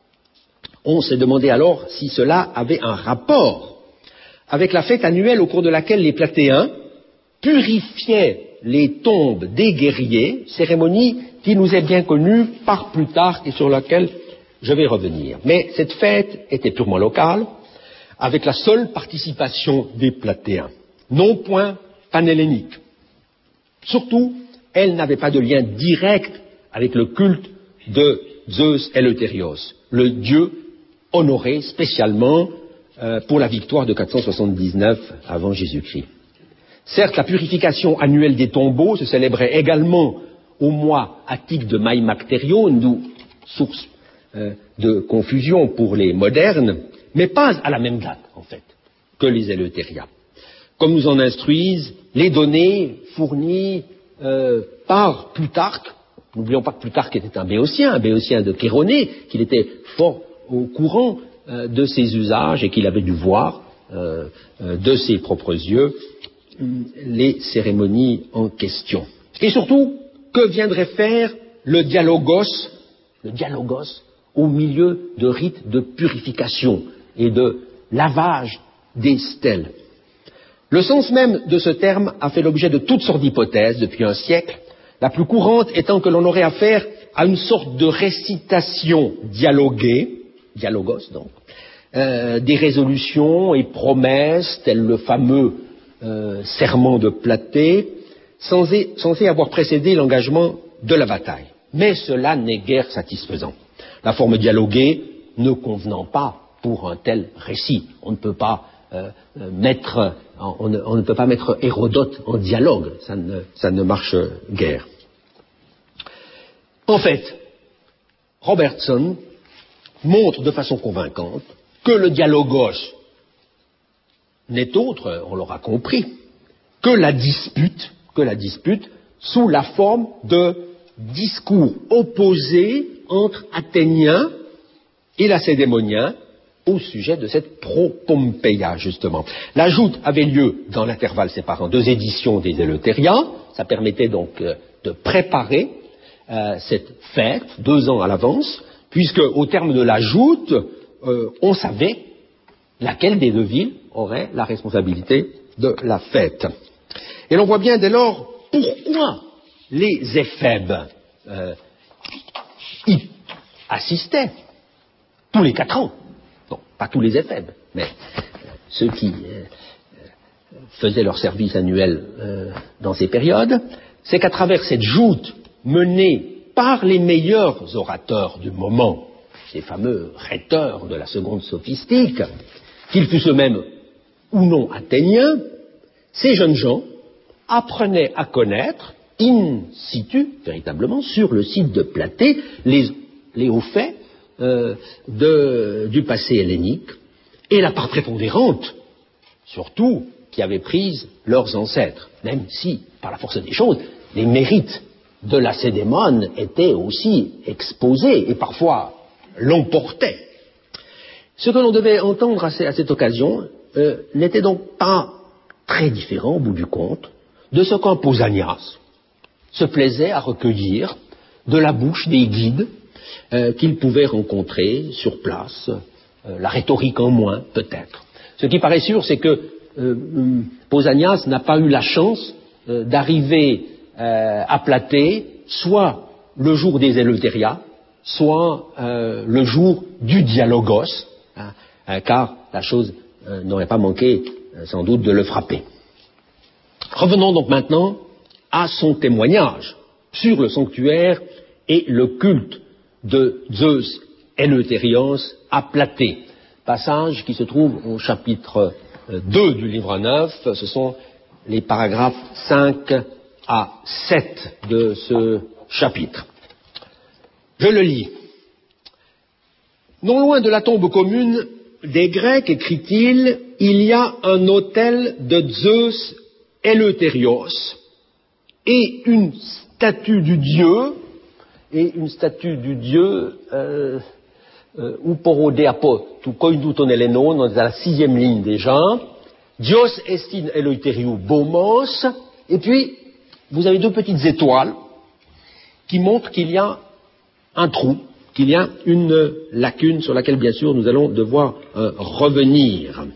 On s'est demandé alors si cela avait un rapport avec la fête annuelle au cours de laquelle les Platéens purifiaient les tombes des guerriers, cérémonie qui nous est bien connue par Plutarque et sur laquelle je vais revenir. Mais cette fête était purement locale, avec la seule participation des Platéens, non point panhellénique. Surtout, elle n'avait pas de lien direct avec le culte de Zeus Eleuthérios, le dieu honoré spécialement euh, pour la victoire de quatre cent soixante-dix-neuf avant Jésus-Christ. Certes, la purification annuelle des tombeaux se célébrait également au mois attique de Maïmactérion, d'où source euh, de confusion pour les modernes, mais pas à la même date, en fait, que les Eleutheria. Comme nous en instruisent les données fournies euh, par Plutarque. N'oublions pas que Plutarque était un Béotien, un Béotien de Chéronée, qu'il était fort au courant euh, de ses usages et qu'il avait dû voir euh, euh, de ses propres yeux les cérémonies en question. Et surtout, que viendrait faire le dialogos, le dialogos au milieu de rites de purification et de lavage des stèles? Le sens même de ce terme a fait l'objet de toutes sortes d'hypothèses depuis un siècle, la plus courante étant que l'on aurait affaire à une sorte de récitation dialoguée, dialogos donc, euh, des résolutions et promesses, tel le fameux euh, serment de Platée, censé, censé avoir précédé l'engagement de la bataille. Mais cela n'est guère satisfaisant. La forme dialoguée ne convenant pas pour un tel récit. On ne peut pas euh, mettre, on ne, on ne peut pas mettre Hérodote en dialogue, ça ne, ça ne marche guère. En fait, Robertson montre de façon convaincante que le dialogos n'est autre, on l'aura compris, que la dispute, que la dispute sous la forme de discours opposés entre Athéniens et Lacédémoniens au sujet de cette pro-Pompeia, justement. La joute avait lieu dans l'intervalle séparant deux éditions des Eleutheria. Ça permettait donc euh, de préparer euh, cette fête deux ans à l'avance, puisque au terme de la joute, euh, on savait laquelle des deux villes aurait la responsabilité de la fête. Et l'on voit bien dès lors pourquoi les éphèbes euh, y assistaient tous les quatre ans. Bon, pas tous les éphèbes, mais euh, ceux qui euh, faisaient leur service annuel euh, dans ces périodes, c'est qu'à travers cette joute menée par les meilleurs orateurs du moment, ces fameux rhéteurs de la seconde sophistique, qu'ils fussent eux-mêmes ou non athéniens, ces jeunes gens apprenaient à connaître in situ, véritablement, sur le site de Platée, les, les hauts faits euh, de, du passé hellénique et la part prépondérante, surtout, qui avait prise leurs ancêtres, même si, par la force des choses, les mérites de Lacédémone étaient aussi exposés et parfois l'emportaient. Ce que l'on devait entendre à cette occasion euh, n'était donc pas très différent, au bout du compte, de ce qu'un Pausanias se plaisait à recueillir de la bouche des guides euh, qu'il pouvait rencontrer sur place, euh, la rhétorique en moins, peut-être. Ce qui paraît sûr, c'est que euh, Pausanias n'a pas eu la chance euh, d'arriver euh, à Platée, soit le jour des Eleutheria, soit euh, le jour du dialogos, hein, hein, car la chose euh, n'aurait pas manqué euh, sans doute de le frapper. Revenons donc maintenant à son témoignage sur le sanctuaire et le culte de Zeus Eleuthérios à Platée. Passage qui se trouve au chapitre deux du livre neuf, ce sont les paragraphes cinq à sept de ce chapitre. Je le lis. Non loin de la tombe commune des Grecs, écrit-il, il y a un autel de Zeus Eleuthérios et une statue du dieu, et une statue du dieu, euh, euh, Uporodéapo, tu koiduton Eleno, dans la sixième ligne déjà, Dios estin Eleuthériou Bomos, et puis vous avez deux petites étoiles qui montrent qu'il y a un trou, qu'il y a une lacune sur laquelle, bien sûr, nous allons devoir euh, revenir.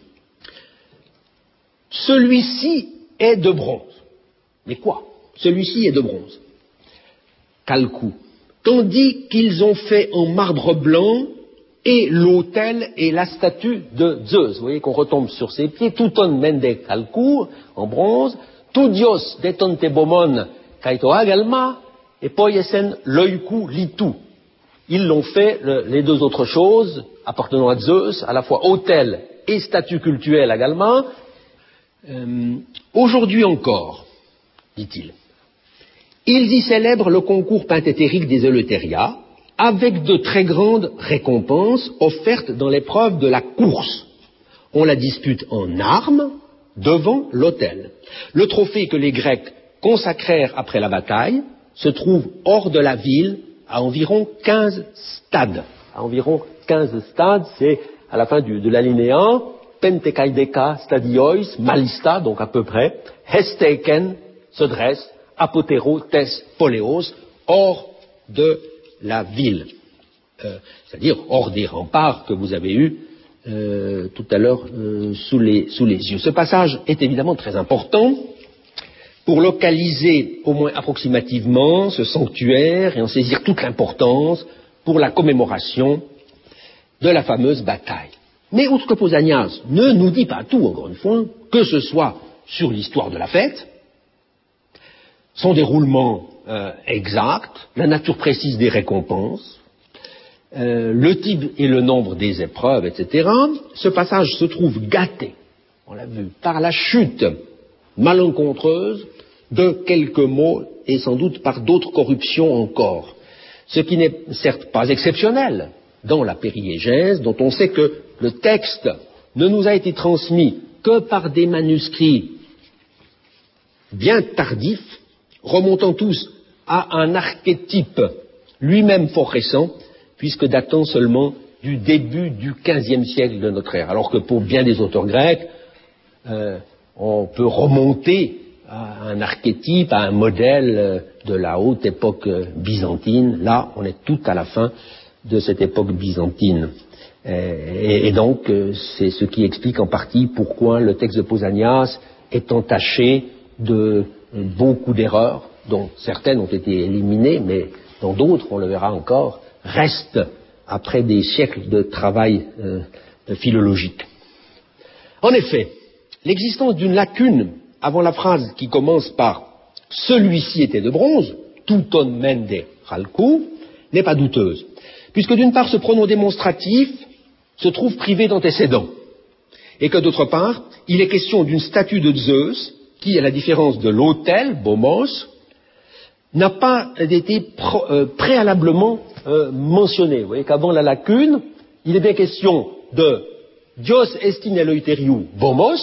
Celui-ci est de bronze. Mais quoi? Celui-ci est de bronze. Calcou. Tandis qu'ils ont fait en marbre blanc et l'autel et la statue de Zeus. Vous voyez qu'on retombe sur ses pieds. Touton mende calcou, en bronze. Tout dios deton tebomon kaito agalma. Et poyesen loiku litu. Ils l'ont fait, le, les deux autres choses, appartenant à Zeus, à la fois autel et statue cultuelle également. Euh, aujourd'hui encore, dit-il, ils y célèbrent le concours penthétérique des Eleuthérias, avec de très grandes récompenses offertes dans l'épreuve de la course. On la dispute en armes devant l'autel. Le trophée que les Grecs consacrèrent après la bataille se trouve hors de la ville, à environ quinze stades. À environ quinze stades, c'est à la fin du, de l'alinéa, Pentekaideka stadiois, malista, donc à peu près, hesteken se dresse, apotero tes poléos, hors de la ville. Euh, c'est-à-dire hors des remparts que vous avez eus euh, tout à l'heure euh, sous, les, sous les yeux. Ce passage est évidemment très important pour localiser au moins approximativement ce sanctuaire et en saisir toute l'importance pour la commémoration de la fameuse bataille. Mais outre que Pausanias ne nous dit pas tout, encore une fois, que ce soit sur l'histoire de la fête, son déroulement euh, exact, la nature précise des récompenses, euh, le type et le nombre des épreuves, et cetera, ce passage se trouve gâté, on l'a vu, par la chute malencontreuse de quelques mots et sans doute par d'autres corruptions encore. Ce qui n'est certes pas exceptionnel dans la périégèse, dont on sait que le texte ne nous a été transmis que par des manuscrits bien tardifs, remontant tous à un archétype lui-même fort récent, puisque datant seulement du début du quinzième siècle de notre ère, alors que pour bien des auteurs grecs, euh, on peut remonter à un archétype, à un modèle de la haute époque byzantine. Là, on est tout à la fin de cette époque byzantine. Et, et donc, c'est ce qui explique en partie pourquoi le texte de Pausanias est entaché de beaucoup d'erreurs, dont certaines ont été éliminées, mais dont d'autres, on le verra encore, restent après des siècles de travail euh, philologique. En effet, l'existence d'une lacune avant la phrase qui commence par « celui-ci était de bronze », « touton mende chalkou », n'est pas douteuse, puisque d'une part ce pronom démonstratif se trouve privé d'antécédents, et que d'autre part, il est question d'une statue de Zeus qui, à la différence de l'autel, Bomos, n'a pas été pr- euh, préalablement euh, mentionné. Vous voyez qu'avant la lacune, il est bien question de Dios estin Eleuthériou Bomos,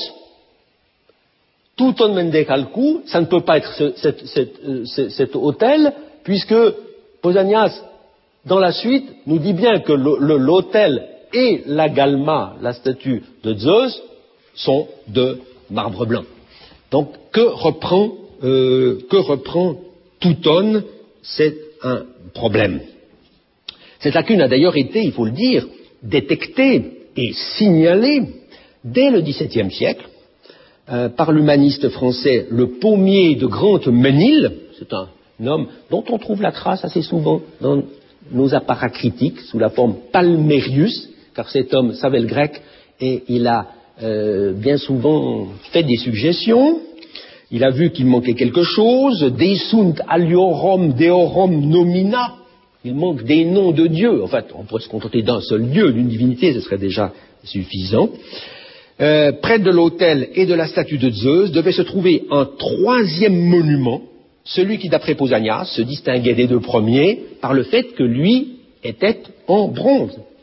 touton mende chalkou, ça ne peut pas être ce, cet, cet, cet, cet autel, puisque Pausanias, dans la suite, nous dit bien que le, le, l'autel et la galma, la statue de Zeus, sont de marbre blanc. Donc, que reprend, euh, que reprend touton? C'est un problème. Cette lacune a d'ailleurs été, il faut le dire, détectée et signalée dès le dix-septième siècle euh, par l'humaniste français le Pommier de Grante-Ménil. C'est un homme dont on trouve la trace assez souvent dans nos apparats critiques sous la forme Palmerius, car cet homme savait le grec et il a euh, bien souvent fait des suggestions. Il a vu qu'il manquait quelque chose. Desunt aliorum deorum nomina. Il manque des noms de Dieu. En fait, on pourrait se contenter d'un seul Dieu, d'une divinité, ce serait déjà suffisant. Euh, près de l'autel et de la statue de Zeus devait se trouver un troisième monument, celui qui, d'après Pausanias, se distinguait des deux premiers par le fait que lui était en bronze.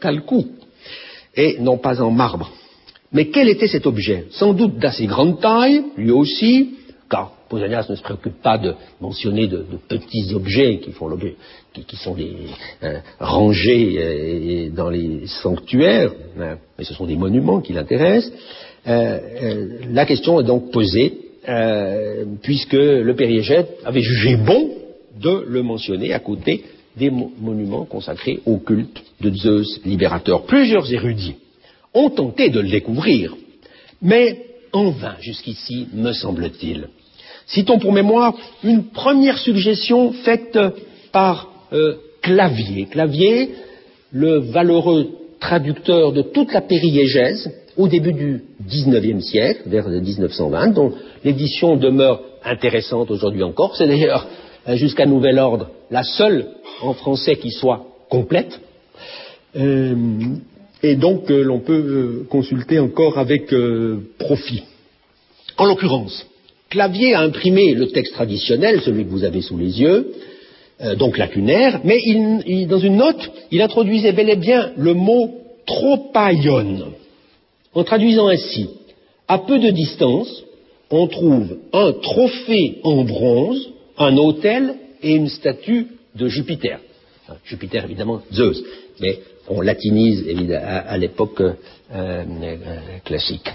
calcou, et non pas en marbre. Mais quel était cet objet? Sans doute d'assez grande taille, lui aussi, car Pausanias ne se préoccupe pas de mentionner de, de petits objets qui font l'objet, qui, qui sont des, euh, rangés euh, dans les sanctuaires, hein, mais ce sont des monuments qui l'intéressent. Euh, euh, la question est donc posée, euh, puisque le périégète avait jugé bon de le mentionner à côté des mo- monuments consacrés au culte de Zeus libérateur. Plusieurs érudits ont tenté de le découvrir, mais en vain jusqu'ici, me semble-t-il. Citons pour mémoire une première suggestion faite par euh, Clavier. Clavier, le valeureux traducteur de toute la périégèse au début du dix-neuvième siècle, vers dix-neuf cent vingt, dont l'édition demeure intéressante aujourd'hui encore. C'est d'ailleurs, jusqu'à nouvel ordre, la seule en français qui soit complète. Euh, et donc euh, l'on peut euh, consulter encore avec euh, profit. En l'occurrence, Clavier a imprimé le texte traditionnel, celui que vous avez sous les yeux, euh, donc lacunaire, mais il, il, dans une note, il introduisait bel et bien le mot tropaion, en traduisant ainsi: à peu de distance, on trouve un trophée en bronze, un autel et une statue de Jupiter. Enfin, Jupiter, évidemment, Zeus, mais on latinise évidemment, à, à l'époque euh, euh, classique.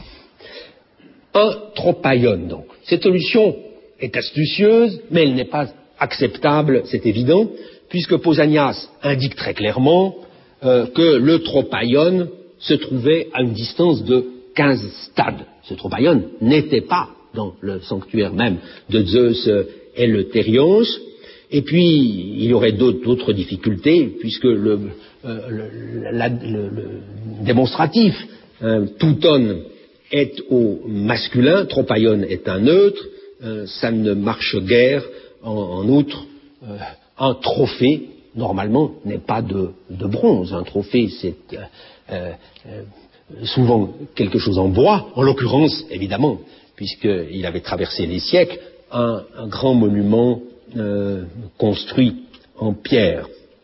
Un tropaion, donc. Cette solution est astucieuse, mais elle n'est pas acceptable, c'est évident, puisque Pausanias indique très clairement euh, que le tropaion se trouvait à une distance de quinze stades. Ce tropaion n'était pas dans le sanctuaire même de Zeus Eleuthérios, et puis il y aurait d'autres difficultés, puisque le, euh, le, la, le, le démonstratif, hein, touton, est au masculin, tropaion est un neutre, euh, ça ne marche guère. En, en outre, euh, un trophée, normalement, n'est pas de, de bronze. Un trophée, c'est euh, euh, souvent quelque chose en bois, en l'occurrence, évidemment, puisqu'il avait traversé les siècles, un, un grand monument euh, construit en pierre.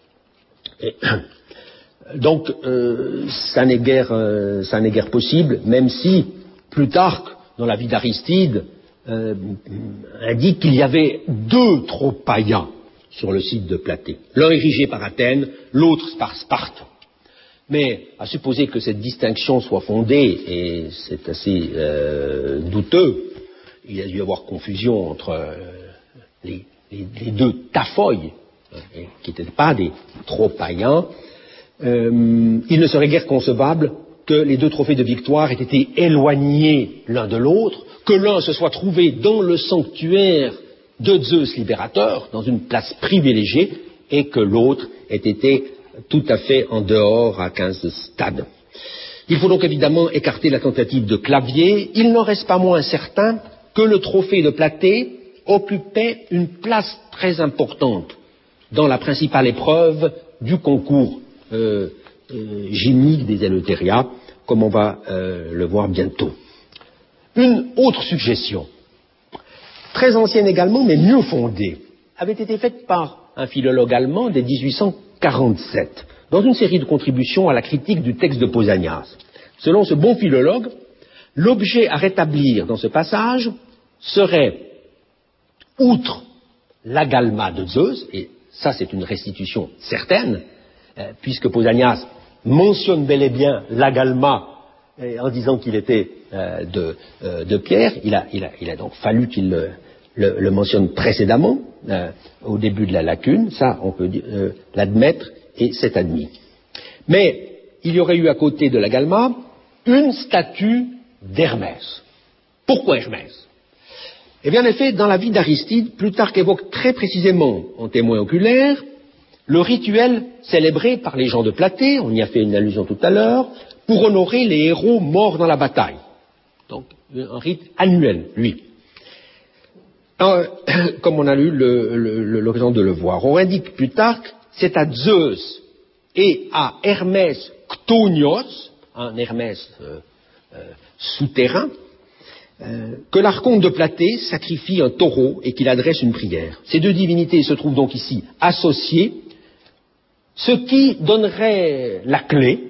Et, donc, euh, ça n'est guère, euh, ça n'est guère possible, même si Plutarque, dans la vie d'Aristide, euh, indique qu'il y avait deux tropaias sur le site de Platée, l'un érigé par Athènes, l'autre par Sparte. Mais à supposer que cette distinction soit fondée, et c'est assez euh, douteux, il a dû y avoir confusion entre euh, les, les, les deux taphoi, euh, qui n'étaient pas des tropaiens. Euh, il ne serait guère concevable que les deux trophées de victoire aient été éloignés l'un de l'autre, que l'un se soit trouvé dans le sanctuaire de Zeus libérateur, dans une place privilégiée, et que l'autre ait été tout à fait en dehors à quinze stades. Il faut donc évidemment écarter la tentative de Clavier. Il n'en reste pas moins certain que le trophée de Platée occupait une place très importante dans la principale épreuve du concours euh, euh, gymnique des Eleutheria, comme on va euh, le voir bientôt. Une autre suggestion, très ancienne également, mais mieux fondée, avait été faite par un philologue allemand dès dix-huit cent quarante-sept, dans une série de contributions à la critique du texte de Pausanias. Selon ce bon philologue, l'objet à rétablir dans ce passage serait, outre l'agalma de Zeus, et ça c'est une restitution certaine, euh, puisque Pausanias mentionne bel et bien l'agalma euh, en disant qu'il était euh, de, euh, de pierre, il a, il, a, il a donc fallu qu'il le, le, le mentionne précédemment, euh, au début de la lacune, ça on peut euh, l'admettre, et c'est admis. Mais il y aurait eu à côté de l'agalma une statue d'Hermès. Pourquoi Hermès? Eh bien, en effet, dans la vie d'Aristide, Plutarque évoque très précisément, en témoin oculaire, le rituel célébré par les gens de Platée, on y a fait une allusion tout à l'heure, pour honorer les héros morts dans la bataille. Donc, un rite annuel, lui. Alors, comme on a eu l'occasion de le voir, on indique Plutarque, c'est à Zeus et à Hermès Chtonios, un Hermès euh, euh, souterrain, euh, que l'archonte de Platée sacrifie un taureau et qu'il adresse une prière. Ces deux divinités se trouvent donc ici associées, ce qui donnerait la clé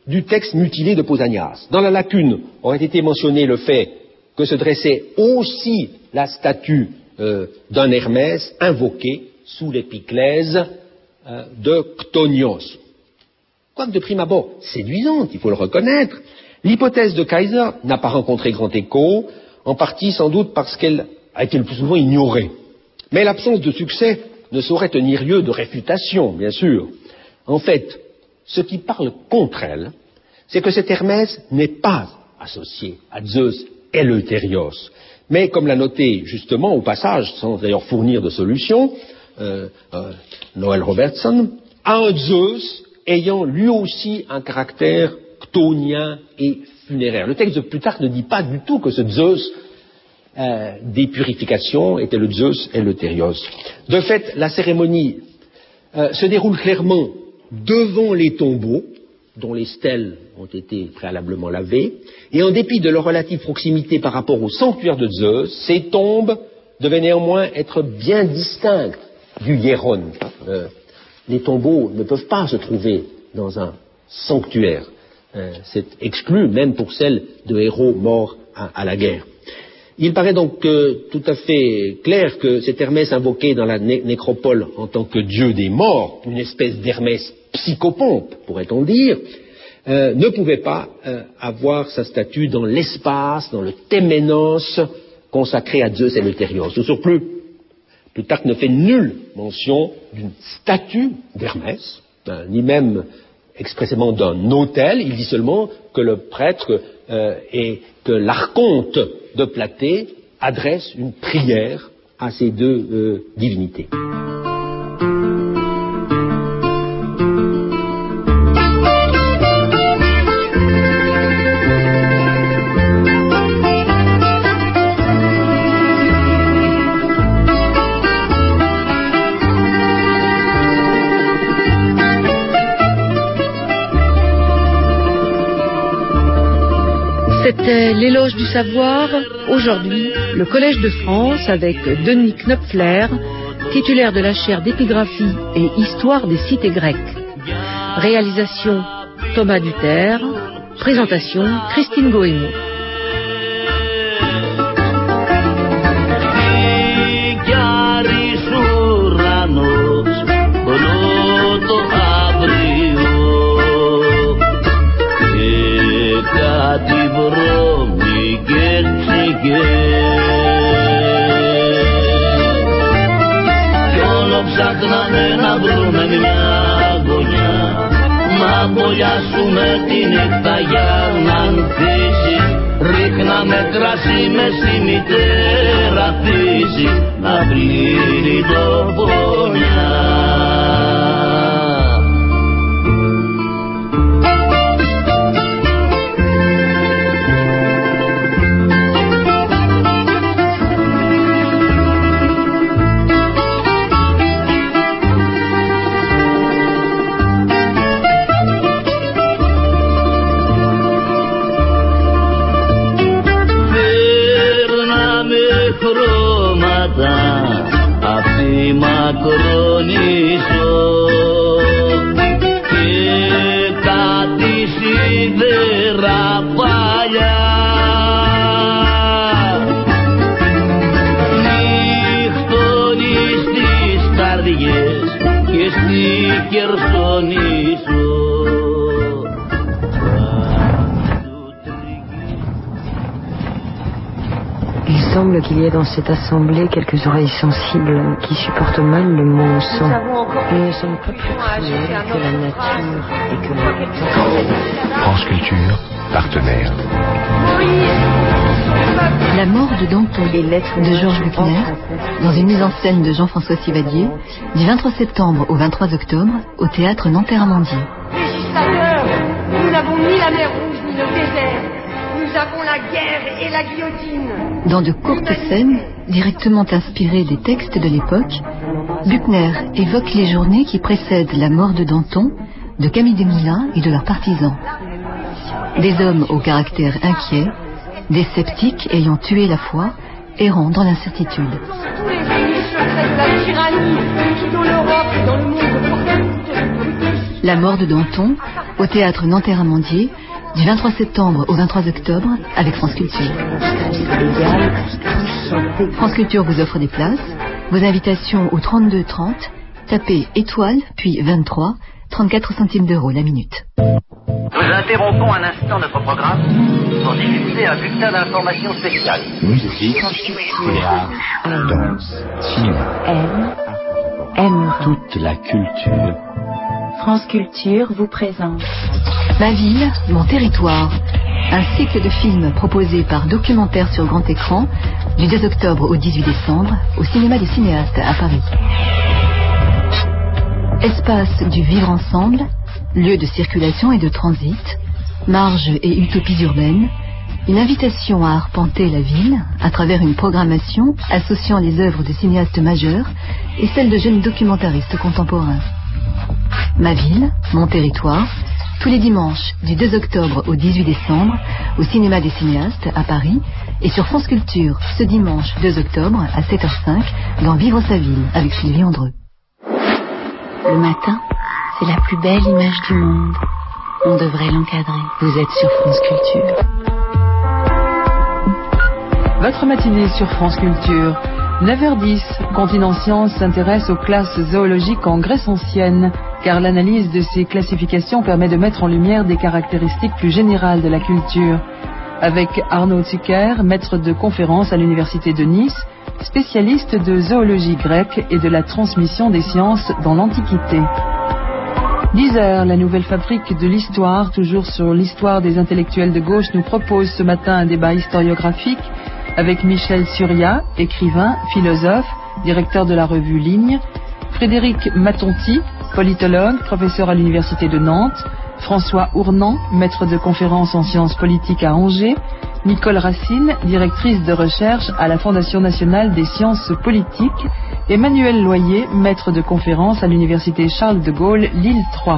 du texte mutilé de Pausanias. Dans la lacune aurait été mentionné le fait que se dressait aussi la statue euh, d'un Hermès invoqué sous l'épiclèse euh, de Chtonios. Quoique de prime abord séduisante, il faut le reconnaître, l'hypothèse de Kaiser n'a pas rencontré grand écho, en partie sans doute parce qu'elle a été le plus souvent ignorée. Mais l'absence de succès ne saurait tenir lieu de réfutation, bien sûr. En fait, ce qui parle contre elle, c'est que cet Hermès n'est pas associé à Zeus Eleuthérios, mais comme l'a noté justement au passage, sans d'ailleurs fournir de solution, euh, euh, Noël Robertson, à un Zeus ayant lui aussi un caractère chtonien et funéraire. Le texte de Plutarque ne dit pas du tout que ce Zeus euh, des purifications était le Zeus Eleuthérios. De fait, la cérémonie euh, se déroule clairement devant les tombeaux, dont les stèles ont été préalablement lavées, et en dépit de leur relative proximité par rapport au sanctuaire de Zeus, ces tombes devaient néanmoins être bien distinctes du hiéron. Euh, les tombeaux ne peuvent pas se trouver dans un sanctuaire. Euh, c'est exclu, même pour celles de héros morts à, à la guerre. Il paraît donc euh, tout à fait clair que cet Hermès invoqué dans la né- nécropole en tant que dieu des morts, une espèce d'Hermès psychopompe, pourrait-on dire, euh, ne pouvait pas euh, avoir sa statue dans l'espace, dans le téménos consacré à Zeus Eleuthérios. Au surplus, Plutarque ne fait nulle mention d'une statue d'Hermès, hein, ni même expressément d'un autel. Il dit seulement que le prêtre euh, et que l'archonte de Platée adresse une prière à ces deux euh, divinités. C'était l'éloge du savoir. Aujourd'hui, le Collège de France avec Denis Knopfler, titulaire de la chaire d'épigraphie et histoire des cités grecques. Réalisation Thomas Duterre. Présentation Christine Goémon. Ψάχναμε να βρούμε μια γωνιά, μα μπολιάσουμε τη νύχτα για να ανθίσει. Ρίχναμε κρασί με στη μητέρα φύση, να πλύνει το πονιά. Μακρονίσω και κάτι σίδερα παλιά νύχτωνει στις καρδιές και στη Χερσονήσο. Il semble qu'il y ait dans cette assemblée quelques oreilles sensibles qui supportent mal le mot sang. Nous ne sommes pas plus cruels que la nature et que le temps. France Culture, partenaire. La mort de Danton de Georges Buchner, dans une mise en scène de Jean-François Sivadier, du vingt-trois septembre au vingt-trois octobre, au théâtre Nanterre-Amandier. Législateurs, nous n'avons ni la mer Rouge ni le désert. Nous avons la guerre et la guillotine. Dans de courtes scènes, directement inspirées des textes de l'époque, Buchner évoque les journées qui précèdent la mort de Danton, de Camille Desmoulins et de leurs partisans. Des hommes au caractère inquiet, des sceptiques ayant tué la foi, errant dans l'incertitude. Tous les ennemis secrets de la tyrannie qui dans l'Europe et dans le monde portent toutes les La mort de Danton, au théâtre Nanterre-Amandier, du vingt-trois septembre au vingt-trois octobre, avec France Culture. France Culture vous offre des places. Vos invitations au trente-deux trente, tapez étoile, puis vingt-trois, trente-quatre centimes d'euros la minute. Nous interrompons un instant notre programme pour diffuser un bulletin d'information spécial. Musique, théâtre, danse, cinéma. M. M. Toute la culture. France Culture vous présente Ma ville, mon territoire. Un cycle de films proposé par Documentaire sur grand écran du deux octobre au dix-huit décembre au cinéma des cinéastes à Paris. Espace du vivre ensemble, lieu de circulation et de transit, marges et utopies urbaines, une invitation à arpenter la ville à travers une programmation associant les œuvres de cinéastes majeurs et celles de jeunes documentaristes contemporains. Ma ville, mon territoire, tous les dimanches du deux octobre au dix-huit décembre au cinéma des cinéastes à Paris et sur France Culture ce dimanche deux octobre à sept heures cinq dans Vivre sa ville avec Sylvie Andreu. Le matin, c'est la plus belle image du monde. On devrait l'encadrer. Vous êtes sur France Culture. Votre matinée sur France Culture. neuf heures dix, Continent Science s'intéresse aux classes zoologiques en Grèce ancienne, car l'analyse de ces classifications permet de mettre en lumière des caractéristiques plus générales de la culture. Avec Arnaud Zucker, maître de conférence à l'Université de Nice, spécialiste de zoologie grecque et de la transmission des sciences dans l'Antiquité. dix heures, la nouvelle fabrique de l'histoire, toujours sur l'histoire des intellectuels de gauche, nous propose ce matin un débat historiographique avec Michel Surya, écrivain, philosophe, directeur de la revue Ligne, Frédéric Matonti, politologue, professeur à l'Université de Nantes, François Ournant, maître de conférences en sciences politiques à Angers, Nicole Racine, directrice de recherche à la Fondation nationale des sciences politiques, et Emmanuel Loyer, maître de conférences à l'Université Charles de Gaulle, Lille trois.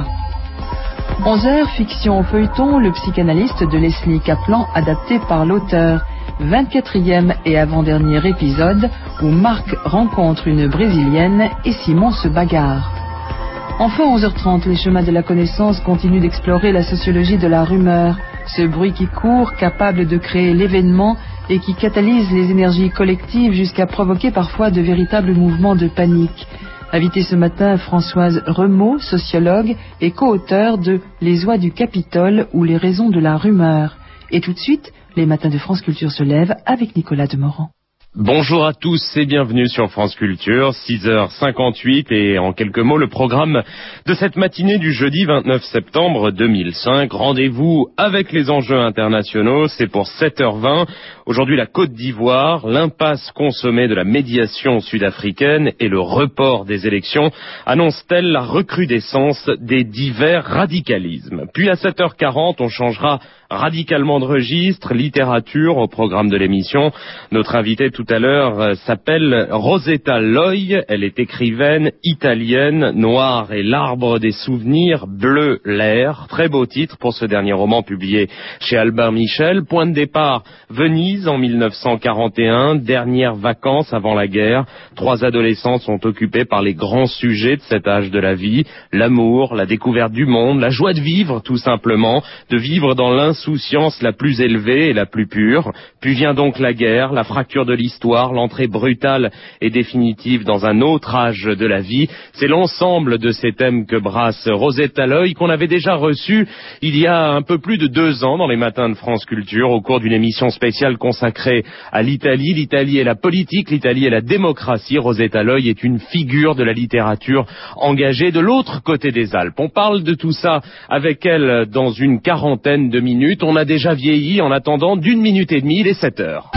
onze heures, fiction au feuilleton, le psychanalyste de Leslie Kaplan, adapté par l'auteur. vingt-quatrième et avant-dernier épisode où Marc rencontre une Brésilienne et Simon se bagarre. Enfin, onze heures trente, les chemins de la connaissance continuent d'explorer la sociologie de la rumeur, ce bruit qui court, capable de créer l'événement et qui catalyse les énergies collectives jusqu'à provoquer parfois de véritables mouvements de panique. Invité ce matin, Françoise Remeau, sociologue et co-auteur de Les oies du Capitole ou les raisons de la rumeur. Et tout de suite, les matins de France Culture se lèvent avec Nicolas Demorand. Bonjour à tous et bienvenue sur France Culture, six heures cinquante-huit et en quelques mots le programme de cette matinée du jeudi vingt-neuf septembre deux mille cinq. Rendez-vous avec les enjeux internationaux, c'est pour sept heures vingt. Aujourd'hui la Côte d'Ivoire, l'impasse consommée de la médiation sud-africaine et le report des élections annoncent-elles la recrudescence des divers radicalismes. Puis à sept heures quarante, on changera radicalement de registre, littérature au programme de l'émission. Notre invitée tout à l'heure euh, s'appelle Rosetta Loy, elle est écrivaine italienne, Noir et l'arbre des souvenirs, Bleu l'air, très beau titre pour ce dernier roman publié chez Albin Michel. Point de départ, Venise en mille neuf cent quarante et un, dernières vacances avant la guerre. Trois adolescents sont occupés par les grands sujets de cet âge de la vie, l'amour, la découverte du monde, la joie de vivre tout simplement, de vivre dans l'insouciance la plus élevée et la plus pure. Puis vient donc la guerre, la fracture de l'histoire, l'entrée brutale et définitive dans un autre âge de la vie. C'est l'ensemble de ces thèmes que brasse Rosetta Loy, qu'on avait déjà reçu il y a un peu plus de deux ans dans les matins de France Culture au cours d'une émission spéciale consacrée à l'Italie. L'Italie et la politique, l'Italie et la démocratie. Rosetta Loy est une figure de la littérature engagée de l'autre côté des Alpes. On parle de tout ça avec elle dans une quarantaine de minutes. On a déjà vieilli en attendant d'une minute et demie, il est sept heures.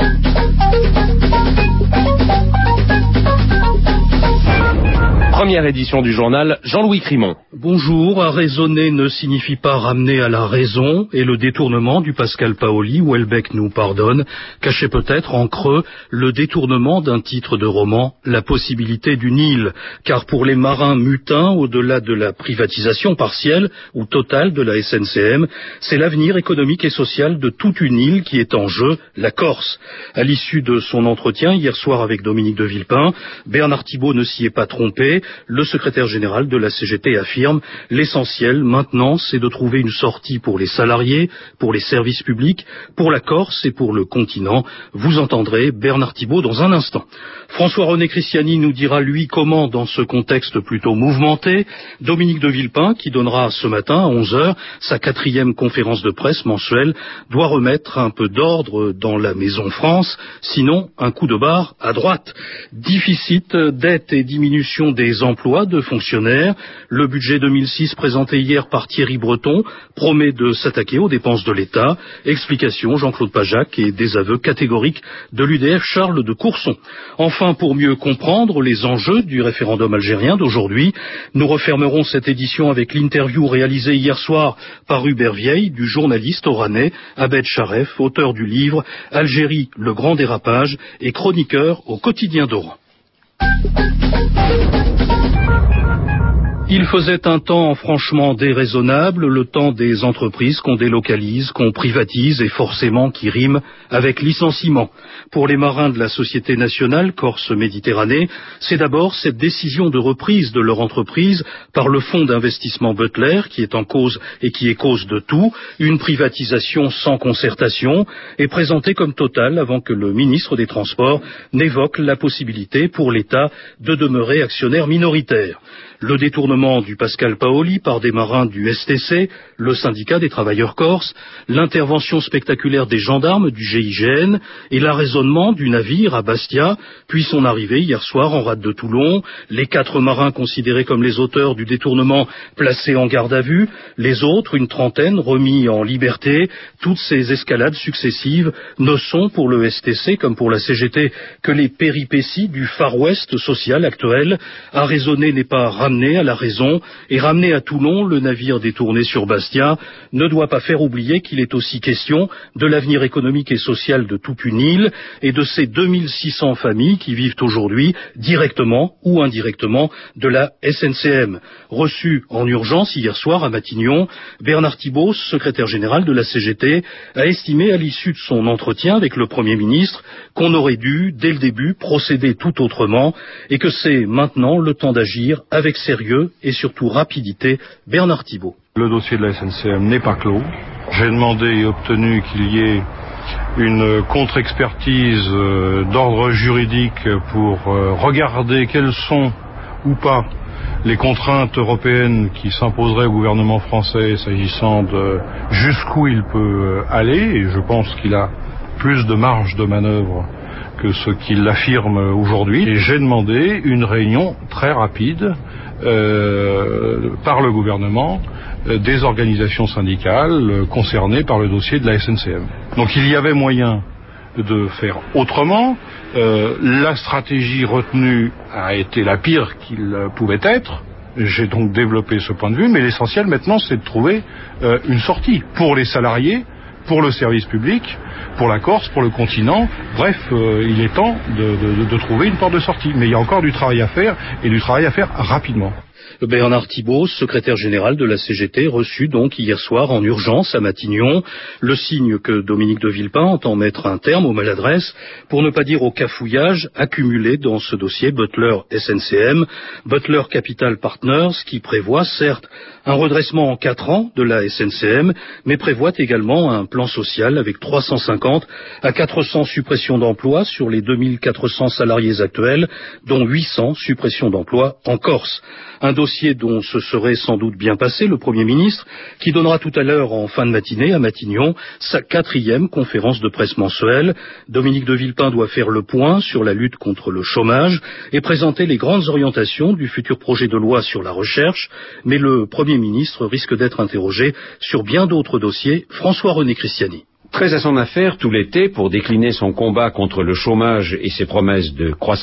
Première édition du journal, Jean-Louis Crimon. Bonjour, à raisonner ne signifie pas ramener à la raison, et le détournement du Pascal Paoli, Houellebecq nous pardonne, cachait peut-être en creux le détournement d'un titre de roman, La possibilité d'une île, car pour les marins mutins, au-delà de la privatisation partielle ou totale de la S N C M, c'est l'avenir économique et social de toute une île qui est en jeu, la Corse. À l'issue de son entretien hier soir avec Dominique de Villepin, Bernard Thibault ne s'y est pas trompé. Le secrétaire général de la C G T affirme terme. L'essentiel, maintenant, c'est de trouver une sortie pour les salariés, pour les services publics, pour la Corse et pour le continent. Vous entendrez Bernard Thibault dans un instant. François-René Cristiani nous dira, lui, comment, dans ce contexte plutôt mouvementé, Dominique de Villepin, qui donnera ce matin à onze heures sa quatrième conférence de presse mensuelle, doit remettre un peu d'ordre dans la Maison France, sinon un coup de barre à droite. Déficit, dette et diminution des emplois de fonctionnaires. Le budget deux mille six présenté hier par Thierry Breton promet de s'attaquer aux dépenses de l'État. Explication Jean-Claude Pajac et des aveux catégoriques de l'U D F Charles de Courson. Enfin, pour mieux comprendre les enjeux du référendum algérien d'aujourd'hui, nous refermerons cette édition avec l'interview réalisée hier soir par Hubert Vieille du journaliste oranais Abed Charef, auteur du livre Algérie, le grand dérapage et chroniqueur au quotidien d'Oran. Il faisait un temps franchement déraisonnable, le temps des entreprises qu'on délocalise, qu'on privatise et forcément qui rime avec licenciement. Pour les marins de la Société nationale Corse-Méditerranée, c'est d'abord cette décision de reprise de leur entreprise par le fonds d'investissement Butler qui est en cause et qui est cause de tout, une privatisation sans concertation et présentée comme totale avant que le ministre des Transports n'évoque la possibilité pour l'État de demeurer actionnaire minoritaire. Le détournement du Pascal Paoli par des marins du S T C, le syndicat des travailleurs corses, l'intervention spectaculaire des gendarmes du G I G N et l'arraisonnement du navire à Bastia, puis son arrivée hier soir en rade de Toulon, les quatre marins considérés comme les auteurs du détournement placés en garde à vue, les autres, une trentaine, remis en liberté. Toutes ces escalades successives ne sont pour le S T C comme pour la C G T que les péripéties du Far West social actuel. À raisonner n'est pas ramener à la raison, et ramener à Toulon le navire détourné sur Bastia ne doit pas faire oublier qu'il est aussi question de l'avenir économique et social de toute une île et de ces deux mille six cents familles qui vivent aujourd'hui directement ou indirectement de la S N C M. Reçu en urgence hier soir à Matignon, Bernard Thibault, secrétaire général de la C G T, a estimé à l'issue de son entretien avec le Premier ministre qu'on aurait dû, dès le début, procéder tout autrement et que c'est maintenant le temps d'agir avec sérieux et surtout rapidité. Bernard Thibault. Le dossier de la S N C M n'est pas clos. J'ai demandé et obtenu qu'il y ait une contre-expertise euh, d'ordre juridique pour euh, regarder quelles sont ou pas les contraintes européennes qui s'imposeraient au gouvernement français s'agissant de jusqu'où il peut aller, et je pense qu'il a plus de marge de manœuvre que ce qu'il affirme aujourd'hui. Et j'ai demandé une réunion très rapide euh, par le gouvernement euh, des organisations syndicales euh, concernées par le dossier de la S N C M. Donc il y avait moyen de faire autrement. Euh, la stratégie retenue a été la pire qu'il pouvait être. J'ai donc développé ce point de vue, mais l'essentiel maintenant c'est de trouver euh, une sortie pour les salariés, pour le service public, pour la Corse, pour le continent. Bref, euh, il est temps de, de, de trouver une porte de sortie. Mais il y a encore du travail à faire, et du travail à faire rapidement. Bernard Thibault, secrétaire général de la C G T, reçu donc hier soir en urgence à Matignon, le signe que Dominique de Villepin entend mettre un terme aux maladresses, pour ne pas dire au cafouillage accumulé dans ce dossier Butler S N C M, Butler Capital Partners, qui prévoit certes un redressement en quatre ans de la S N C M, mais prévoit également un plan social avec trois cent cinquante à quatre cents suppressions d'emplois sur les deux mille quatre cents salariés actuels, dont huit cents suppressions d'emplois en Corse. Un dossier dont se serait sans doute bien passé le Premier ministre, qui donnera tout à l'heure en fin de matinée à Matignon sa quatrième conférence de presse mensuelle. Dominique de Villepin doit faire le point sur la lutte contre le chômage et présenter les grandes orientations du futur projet de loi sur la recherche, mais le Premier ministre risque d'être interrogé sur bien d'autres dossiers. François-René Cristiani. Très à son affaire tout l'été pour décliner son combat contre le chômage et ses promesses de croissance